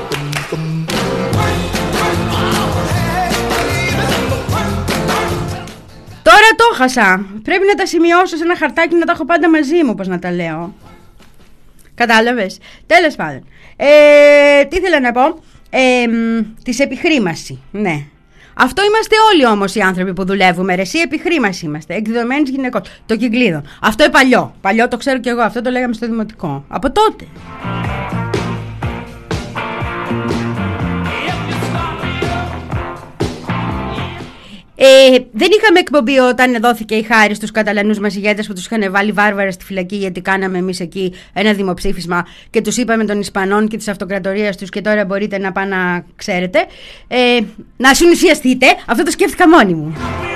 Τώρα το χάσα. Πρέπει να τα σημειώσω σε ένα χαρτάκι, να τα έχω πάντα μαζί μου, πώς να τα λέω. Κατάλαβες. Τέλος πάντων. Ε, τι ήθελα να πω. Ε, της επιχρήμαση, ναι. Αυτό είμαστε όλοι όμως οι άνθρωποι που δουλεύουμε, ρε, εσύ, επιχρήμαση είμαστε, εκδεδομένης γυναικών. Το κυκλίδων. Αυτό είναι παλιό. Παλιό το ξέρω κι εγώ, αυτό το λέγαμε στο δημοτικό. Από τότε. Ε, δεν είχαμε εκπομπή όταν δόθηκε η χάρη στους Καταλανούς μας ηγέτες που τους είχαν βάλει βάρβαρα στη φυλακή, γιατί κάναμε εμείς εκεί ένα δημοψήφισμα και τους είπαμε των Ισπανών και της αυτοκρατορίας τους και τώρα μπορείτε να πάνε να ξέρετε. Ε, να συνουσιαστείτε, αυτό το σκέφτηκα μόνη μου.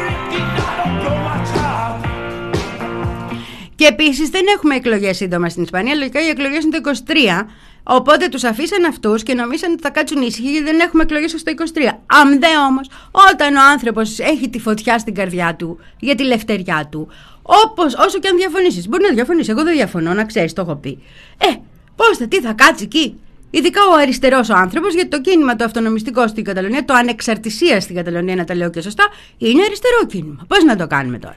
Και επίσης δεν έχουμε εκλογές σύντομα στην Ισπανία, λογικά οι εκλογές είναι το είκοσι τρία. Οπότε τους αφήσαν αυτούς και νομίζαν ότι θα κάτσουν ήσυχοι γιατί δεν έχουμε εκλογές ως το είκοσι τρία. Αν δε όμως, όταν ο άνθρωπος έχει τη φωτιά στην καρδιά του για τη λευτεριά του, όπως, όσο και αν διαφωνήσεις, μπορεί να διαφωνήσεις, εγώ δεν διαφωνώ, να ξέρεις, το έχω πει. Ε, πώς θα, τι θα κάτσει εκεί. Ειδικά ο αριστερός ο άνθρωπος, γιατί το κίνημα το αυτονομιστικό στην Καταλωνία, το ανεξαρτησία στην Καταλωνία, να τα λέω και σωστά, είναι αριστερό κίνημα. Πώς να το κάνουμε τώρα.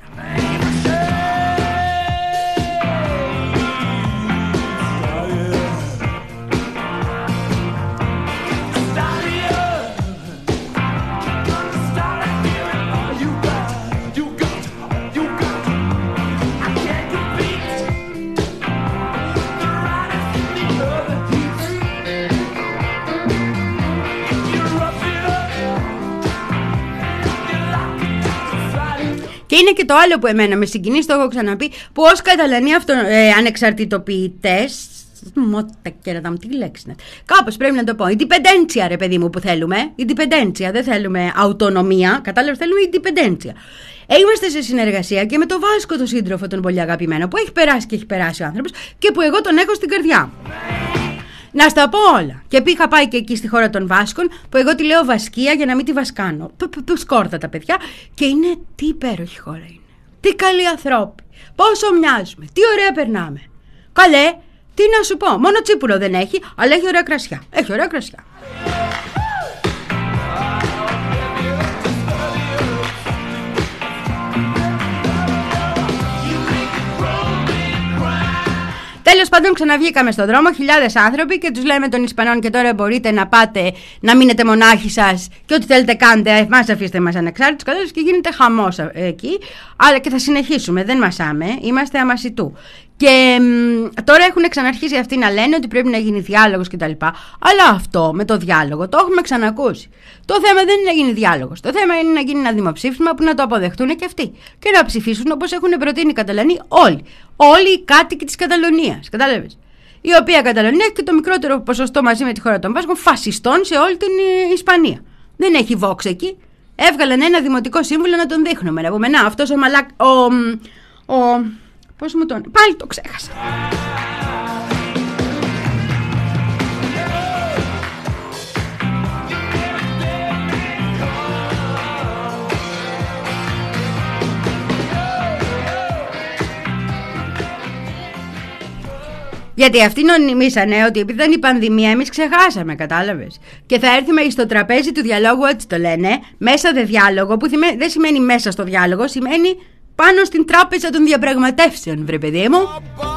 Και είναι και το άλλο που εμένα με συγκινεί, το έχω ξαναπεί, που ως Καταλανοί αυτο, ε, ανεξαρτητοποιητές, μότα κερατάμ, τι λέξη είναι, κάπως πρέπει να το πω, independencia, ρε παιδί μου, που θέλουμε, independencia, δεν θέλουμε αυτονομία, κατάλαβες, θέλουμε independencia. Ε, είμαστε σε συνεργασία και με τον Βάσκο, τον σύντροφο, τον πολύ αγαπημένο, που έχει περάσει και έχει περάσει ο άνθρωπος και που εγώ τον έχω στην καρδιά. Να στα πω όλα. Και είχα πάει και εκεί στη χώρα των Βάσκων, που εγώ τη λέω Βασκία για να μην τη βασκάνω. Του σκόρτα τα παιδιά. Και είναι τι υπέροχη χώρα είναι. Τι καλοί ανθρώποι. Πόσο μοιάζουμε. Τι ωραία περνάμε. Καλέ, τι να σου πω. Μόνο τσίπουρο δεν έχει, αλλά έχει ωραία κρασιά. Έχει ωραία κρασιά. Τέλος πάντων, ξαναβγήκαμε στον δρόμο, χιλιάδες άνθρωποι και τους λέμε των Ισπανών και τώρα μπορείτε να πάτε να μείνετε μονάχοι σας και ό,τι θέλετε κάντε, μας αφήστε μας ανεξάρτητους, κατάλαβες, και γίνεται χαμός εκεί. Αλλά και θα συνεχίσουμε, δεν μασάμε, είμαστε αμασιτού. Και μ, τώρα έχουν ξαναρχίσει αυτοί να λένε ότι πρέπει να γίνει διάλογος κτλ. Αλλά αυτό με το διάλογο το έχουμε ξανακούσει. Το θέμα δεν είναι να γίνει διάλογος. Το θέμα είναι να γίνει ένα δημοψήφισμα που να το αποδεχτούν και αυτοί. Και να ψηφίσουν όπως έχουν προτείνει οι Καταλανοί όλοι. Όλοι οι κάτοικοι της Καταλωνίας. Κατάλαβες. Η οποία Καταλωνία έχει και το μικρότερο ποσοστό μαζί με τη χώρα των Βάσκων φασιστών σε όλη την Ισπανία. Δεν έχει Vox εκεί. Έβγαλαν ένα δημοτικό σύμβουλο να τον δείχνουμε. Να πούμε, να, αυτός ο μαλάκ. Ο. ο πώς μου τον... Πάλι το ξέχασα. Γιατί αυτοί νομίσανε ότι επειδή ήταν η πανδημία εμείς ξεχάσαμε, κατάλαβες. Και θα έρθουμε στο τραπέζι του διαλόγου, έτσι το λένε, μέσα δε διάλογο, που δεν σημαίνει μέσα στο διάλογο, σημαίνει πάνω στην τράπεζα των διαπραγματεύσεων, βρε παιδί μου.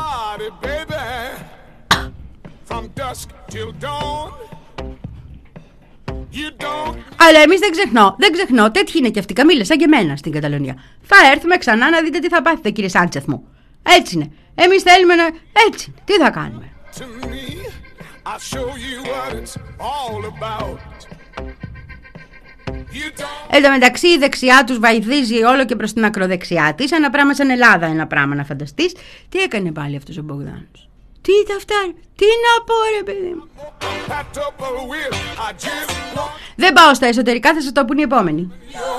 Αλλά εμείς δεν ξεχνώ, δεν ξεχνώ, τέτοιοι είναι και αυτοί, Καμίλα, σαν και εμένα στην Καταλωνία. Θα έρθουμε ξανά να δείτε τι θα πάθετε, κύριε Σάντσεθ μου. Έτσι είναι. Εμείς θέλουμε να... Έτσι είναι. Τι θα κάνουμε. Εν τω μεταξύ η δεξιά τους βαϊδίζει όλο και προς την ακροδεξιά της. Ένα πράγμα σαν Ελλάδα, ένα πράγμα να φανταστείς. Τι έκανε πάλι αυτός ο Μπογδάνος. Τι ήταν αυτά, τι να πω ρε παιδί μου. Δεν πάω στα εσωτερικά, θα σας το πούν οι επόμενοι.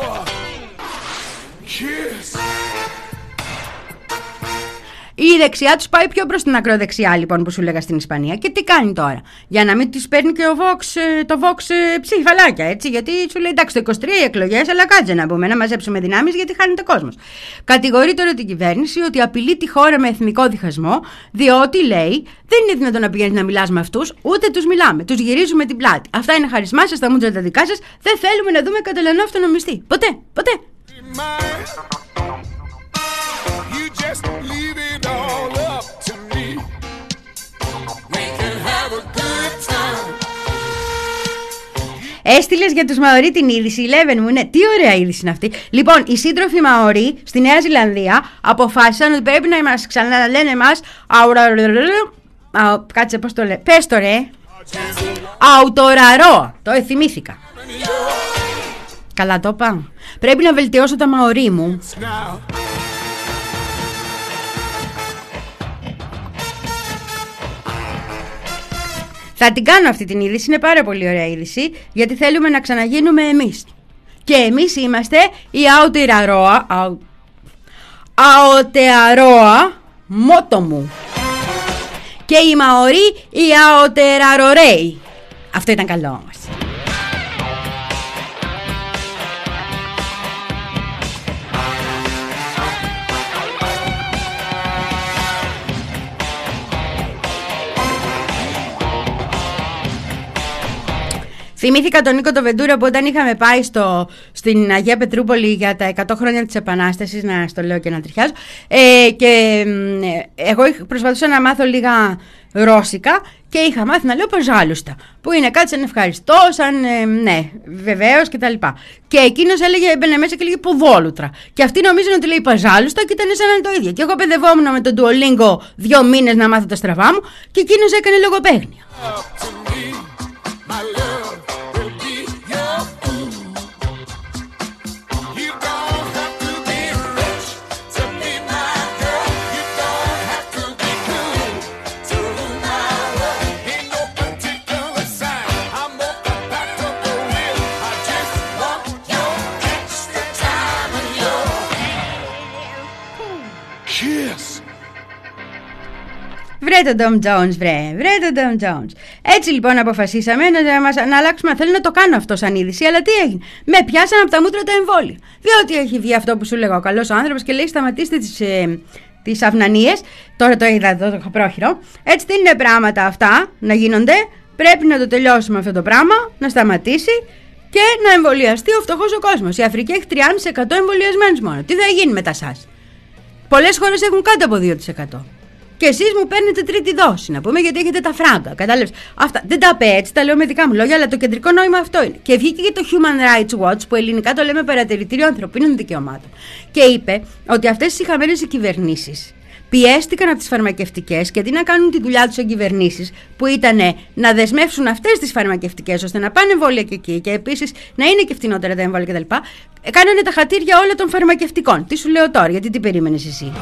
Η δεξιά τους πάει πιο προς την ακροδεξιά, λοιπόν, που σου λέγα στην Ισπανία. Και τι κάνει τώρα? Για να μην τις παίρνει και ο Vox, το Vox ψηφαλάκια, έτσι. Γιατί σου λέει εντάξει, το είκοσι τρία οι εκλογές, αλλά κάτσε να πούμε, να μαζέψουμε δυνάμεις, γιατί χάνεται κόσμος. Κατηγορεί τώρα την κυβέρνηση ότι απειλεί τη χώρα με εθνικό διχασμό, διότι λέει δεν είναι δυνατόν να πηγαίνεις να μιλάς με αυτούς, ούτε τους μιλάμε. Τους γυρίζουμε την πλάτη. Αυτά είναι χαρισμά σας, τα μούτζα τα δικά σας. Δεν θέλουμε να δούμε Καταλανό αυτονομιστή. Ποτέ, ποτέ. Just leave it all up to me. We can have a good time. Έστειλες για τους Μαωρί την είδηση, Λέβεν μου, ναι, τι ωραία είδηση είναι αυτή. Λοιπόν, οι σύντροφοι Μαωρί στη Νέα Ζηλανδία αποφάσισαν ότι πρέπει να μας ξαναλένε εμάς. Κάτσε, πώς το λέει, πες το ρε. Αουτοραρό, το εθυμήθηκα. Καλά το είπα. Πρέπει να βελτιώσω τα Μαωρί μου. Θα την κάνω αυτή την είδηση, είναι πάρα πολύ ωραία είδηση, γιατί θέλουμε να ξαναγίνουμε εμείς. Και εμείς είμαστε η Αοτεραρόα, Αοτεραρόα μότο μου. Και οι Μαωρί οι Αοτεραρορέοι. Αυτό ήταν καλό όμως. Θυμήθηκα τον Νίκο το Βεντούρα που όταν είχαμε πάει στο, στην Αγία Πετρούπολη για τα εκατό χρόνια της Επανάστασης, να στο λέω και να τριχιάζω, ε, και ε, εγώ προσπαθούσα να μάθω λίγα ρώσικα και είχα μάθει να λέω παζάλουστα, που είναι κάτι σαν ευχαριστώ, σαν ε, ναι, βεβαίως κτλ. Και, και εκείνος έλεγε, έμπαινε μέσα και λέγε ποδόλουτρα. Και αυτοί νομίζουν ότι λέει παζάλουστα και ήταν σαν να είναι το ίδιο. Και εγώ παιδευόμουν με τον Duolingo δύο μήνες να μάθω τα στραβά μου και εκείνος έκανε λογοπαίγνια. Βρε τον Ντομ Τζόουνς, βρε, βρε τον Ντομ Τζόουνς. Έτσι λοιπόν αποφασίσαμε να, μας, να αλλάξουμε. Θέλω να το κάνω αυτό σαν είδηση, αλλά τι έγινε? Με πιάσαν από τα μούτρα τα εμβόλια. Διότι έχει βγει αυτό που σου λέγα ο καλός άνθρωπος και λέει σταματήστε τις, ε, τις αυνανίες. Τώρα το είδα, το είχα πρόχειρο. Έτσι δεν είναι πράγματα αυτά να γίνονται. Πρέπει να το τελειώσουμε αυτό το πράγμα, να σταματήσει και να εμβολιαστεί ο φτωχός ο κόσμος. Η Αφρική έχει τριάντα τοις εκατό εμβολιασμένους μόνο. Τι θα γίνει μετά σας? Πολλές χώρες έχουν κάτω από δύο τοις εκατό. και εσείς μου παίρνετε τρίτη δόση, να πούμε, γιατί έχετε τα φράγκα. Κατάλαβες. Αυτά δεν τα είπε έτσι, τα λέω με δικά μου λόγια, αλλά το κεντρικό νόημα αυτό είναι. Και βγήκε και το Human Rights Watch, που ελληνικά το λέμε Παρατηρητήριο Ανθρωπίνων Δικαιωμάτων, και είπε ότι αυτές οι συχαμένες κυβερνήσεις πιέστηκαν από τις φαρμακευτικές και αντί να κάνουν τη δουλειά τους οι κυβερνήσεις, που ήταν να δεσμεύσουν αυτές τις φαρμακευτικές ώστε να πάνε εμβόλια και εκεί και επίσης να είναι και φτηνότερα τα εμβόλια κτλ., κάνανε τα χατήρια όλα των φαρμακευτικών. Τι σου λέω τώρα, γιατί τι περίμενες εσύ?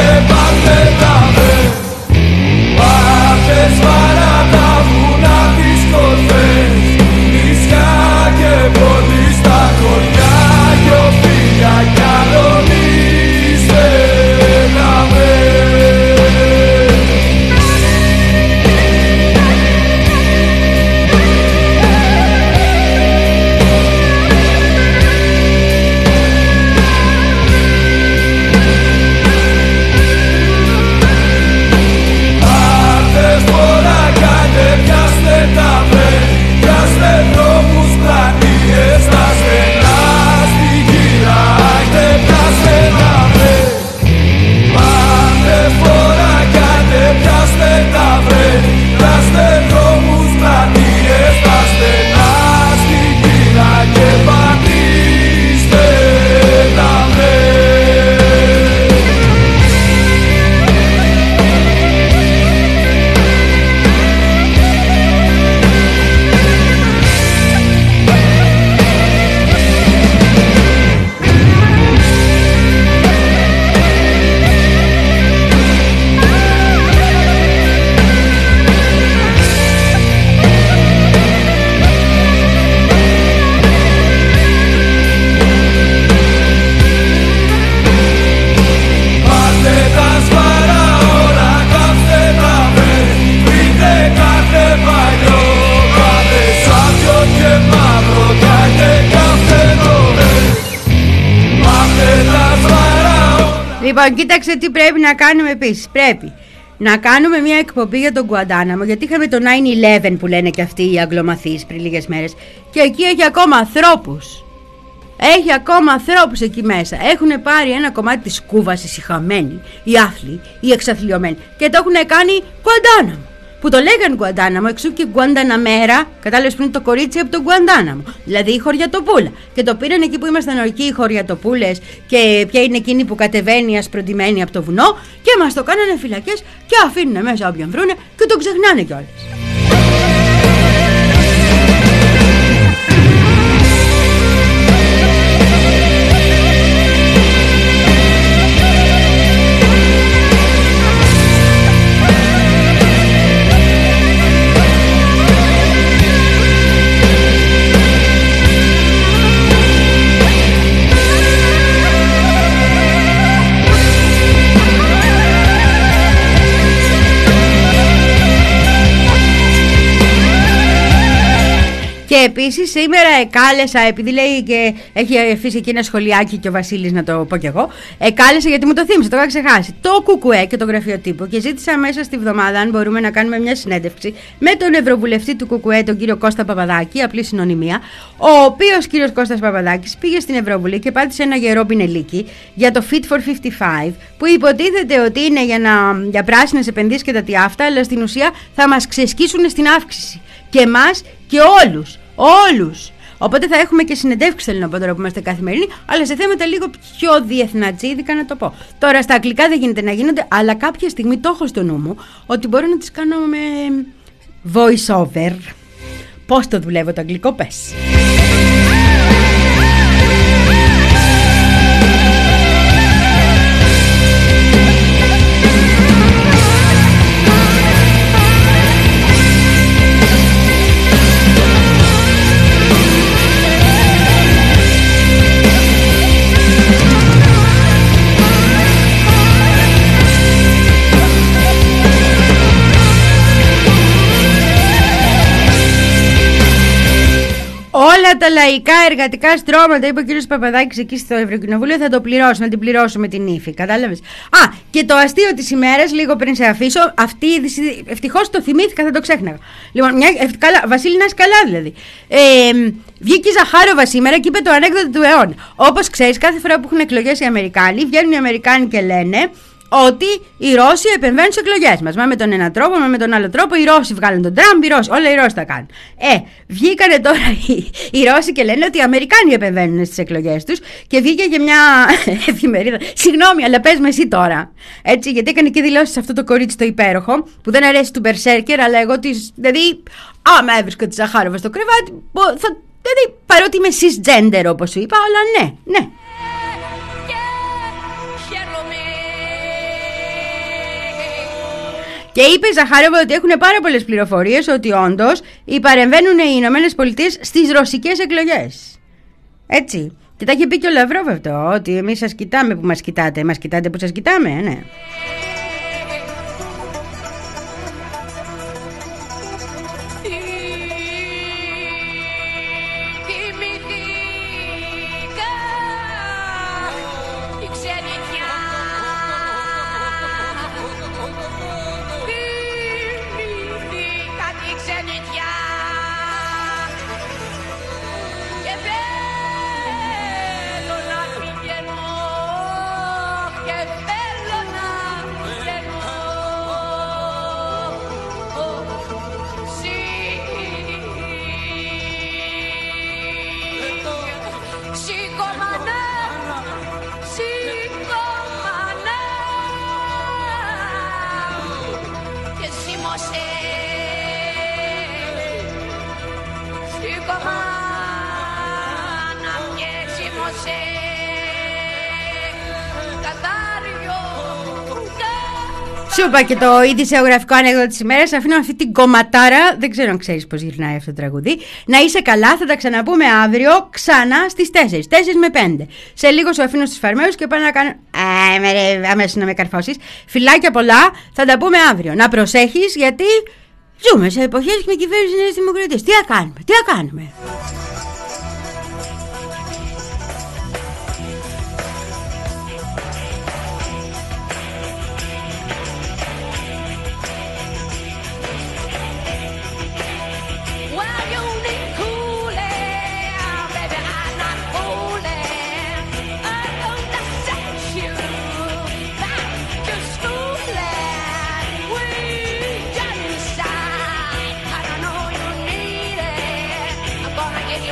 Λοιπόν, κοίταξε τι πρέπει να κάνουμε επίσης. Πρέπει να κάνουμε μια εκπομπή για τον Γκουαντάναμο, γιατί είχαμε το nine eleven που λένε και αυτοί οι αγγλομαθείς πριν λίγες μέρες, και εκεί έχει ακόμα ανθρώπους. Έχει ακόμα ανθρώπους εκεί μέσα. Έχουν πάρει ένα κομμάτι της κούβας οι σιχαμένοι, οι άθλοι, οι εξαθλιωμένοι, και το έχουν κάνει Γκουαντάναμο. Που το λέγανε Γκουαντάναμο, εξού και Γκουανταναμέρα, κατάλαβες, πριν το κορίτσι από τον Γκουαντάναμο. Δηλαδή η χωριατοπούλα. Και το πήραν εκεί που ήμασταν ορκοί οι χωριατοπούλες, και ποια είναι εκείνη που κατεβαίνει ασπροντημένη από το βουνό, και μας το κάνανε φυλακές και αφήνουν μέσα όποιον βρούνε και το ξεχνάνε κιόλας. Και επίσης σήμερα εκάλεσα, επειδή λέει και έχει αφήσει εκεί ένα σχολιάκι και ο Βασίλης, να το πω κι εγώ, εκάλεσα γιατί μου το θύμισε, το είχα ξεχάσει, το Κουκουέ και το Γραφείο Τύπου, και ζήτησα μέσα στη βδομάδα αν μπορούμε να κάνουμε μια συνέντευξη με τον Ευρωβουλευτή του Κουκουέ, τον κύριο Κώστα Παπαδάκη, απλή συνωνυμία, ο οποίος κύριος Κώστας Παπαδάκης πήγε στην Ευρωβουλή και πάτησε ένα γερό πινελίκι για το Fit for πενήντα πέντε, που υποτίθεται ότι είναι για, να, για πράσινες επενδύσεις και τα τι αυτά, αλλά στην ουσία θα μας ξεσκίσουν στην αύξηση. Και εμάς και όλους. Όλους. Οπότε θα έχουμε και συνεντεύξεις, θέλω να πω τώρα που είμαστε καθημερινοί, αλλά σε θέματα λίγο πιο διεθνατζίδικα να το πω. Τώρα στα αγγλικά δεν γίνεται να γίνονται, αλλά κάποια στιγμή το έχω στο νου μου ότι μπορώ να τις κάνω με voice over. Πώς το δουλεύω το αγγλικό, πες. Όλα τα λαϊκά εργατικά στρώματα, είπε ο κύριος Παπαδάκης εκεί στο Ευρωκοινοβούλιο, θα το πληρώσουμε, να την πληρώσουμε την ύφη. Κατάλαβες. Α, και το αστείο της ημέρας, λίγο πριν σε αφήσω, αυτή η είδηση, ευτυχώς το θυμήθηκα, θα το ξέχναγα. Λοιπόν, μια, ευ, καλά, Βασίλη, να είσαι καλά δηλαδή. Ε, βγήκε η Ζαχάροβα σήμερα και είπε το ανέκδοτο του αιώνα. Όπως ξέρεις, κάθε φορά που έχουν εκλογές οι Αμερικάνοι, βγαίνουν οι Αμερικάνοι και λένε ότι οι Ρώσοι επεμβαίνουν στις εκλογές μας. Μα με τον ένα τρόπο, μα με τον άλλο τρόπο. Οι Ρώσοι βγάλουν τον Τραμπ, οι Ρώσοι, όλα οι Ρώσοι τα κάνουν. Ε, βγήκανε τώρα οι, οι Ρώσοι και λένε ότι οι Αμερικάνοι επεμβαίνουν στις εκλογές τους. Και βγήκε και μια εφημερίδα. Συγγνώμη, αλλά πες με εσύ τώρα. Έτσι, γιατί έκανε και δηλώσεις σε αυτό το κορίτσι το υπέροχο, που δεν αρέσει του Μπερσέρκερ, αλλά εγώ της. Δηλαδή, άμα έβρισκα τη Ζαχάροβα στο κρεβάτι, θα. Δηλαδή, παρότι είμαι cisgender όπως σου είπα, αλλά ναι, ναι. Και είπε η Ζαχάροβα ότι έχουν πάρα πολλές πληροφορίες ότι όντως παρεμβαίνουν οι Ηνωμένες Πολιτείες στις ρωσικές εκλογές. Έτσι. Και τα είχε πει και ο Λαυρόβ αυτό, ότι εμείς σας κοιτάμε που μας κοιτάτε. Μας κοιτάτε που σας κοιτάμε, ναι. Σου είπα και το ειδησιογραφικό ανέκδοτο της ημέρας. Αφήνω αυτή την κομματάρα. Δεν ξέρω αν ξέρεις πως γυρνάει αυτό το τραγουδί. Να είσαι καλά, θα τα ξαναπούμε αύριο ξανά στις τέσσερις. τέσσερις με πέντε. Σε λίγο σου αφήνω στους φαρμαίους και πάω να κάνω. Α, αμέσως να με καρφώσεις. Φιλάκια πολλά, θα τα πούμε αύριο. Να προσέχεις, γιατί ζούμε σε εποχές με κυβέρνηση Νέας Δημοκρατίας. Τι θα κάνουμε, τι θα κάνουμε. Gonna get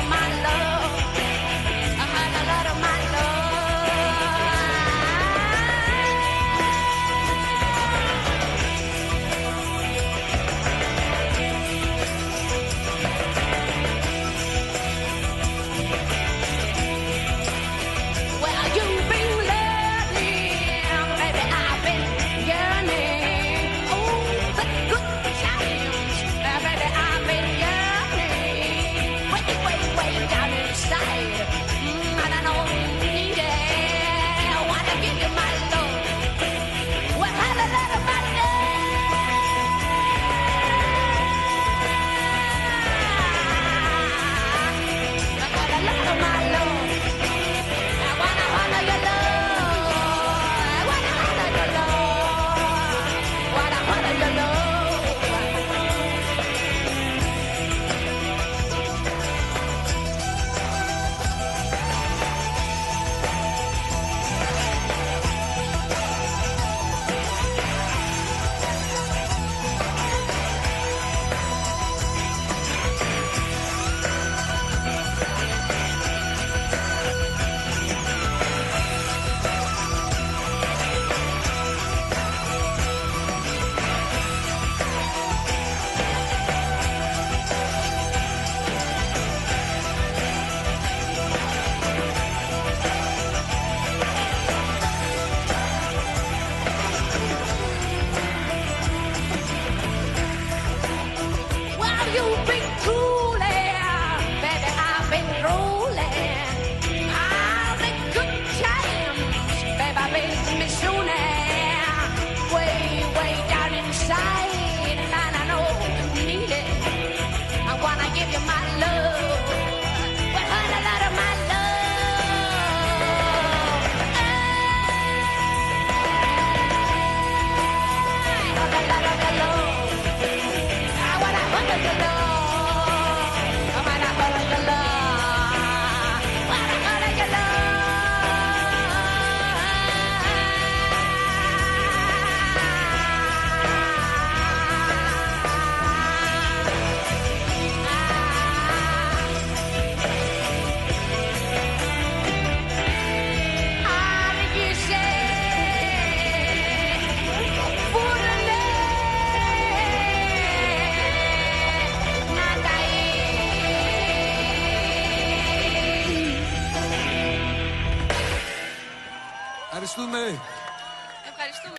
Hey. Ευχαριστούμε.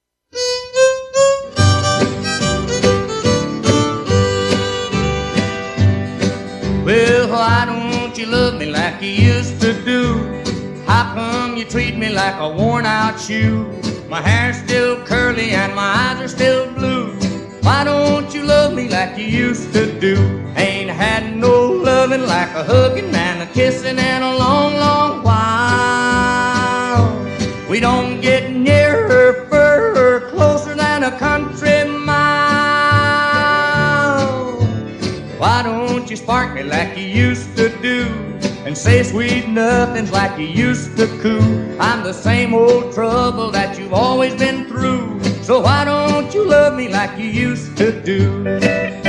Well, why don't you love me like you used to do? How come you treat me like a worn-out shoe? My hair's still curly and my eyes are still blue. Why don't you love me like you used to do? Ain't had no loving like a hugging and a kissing in a long, long while. We don't get nearer, further, closer than a country mile. Why don't you spark me like you used to do? And say sweet nothings like you used to coo. I'm the same old trouble that you've always been through. So why don't you love me like you used to do?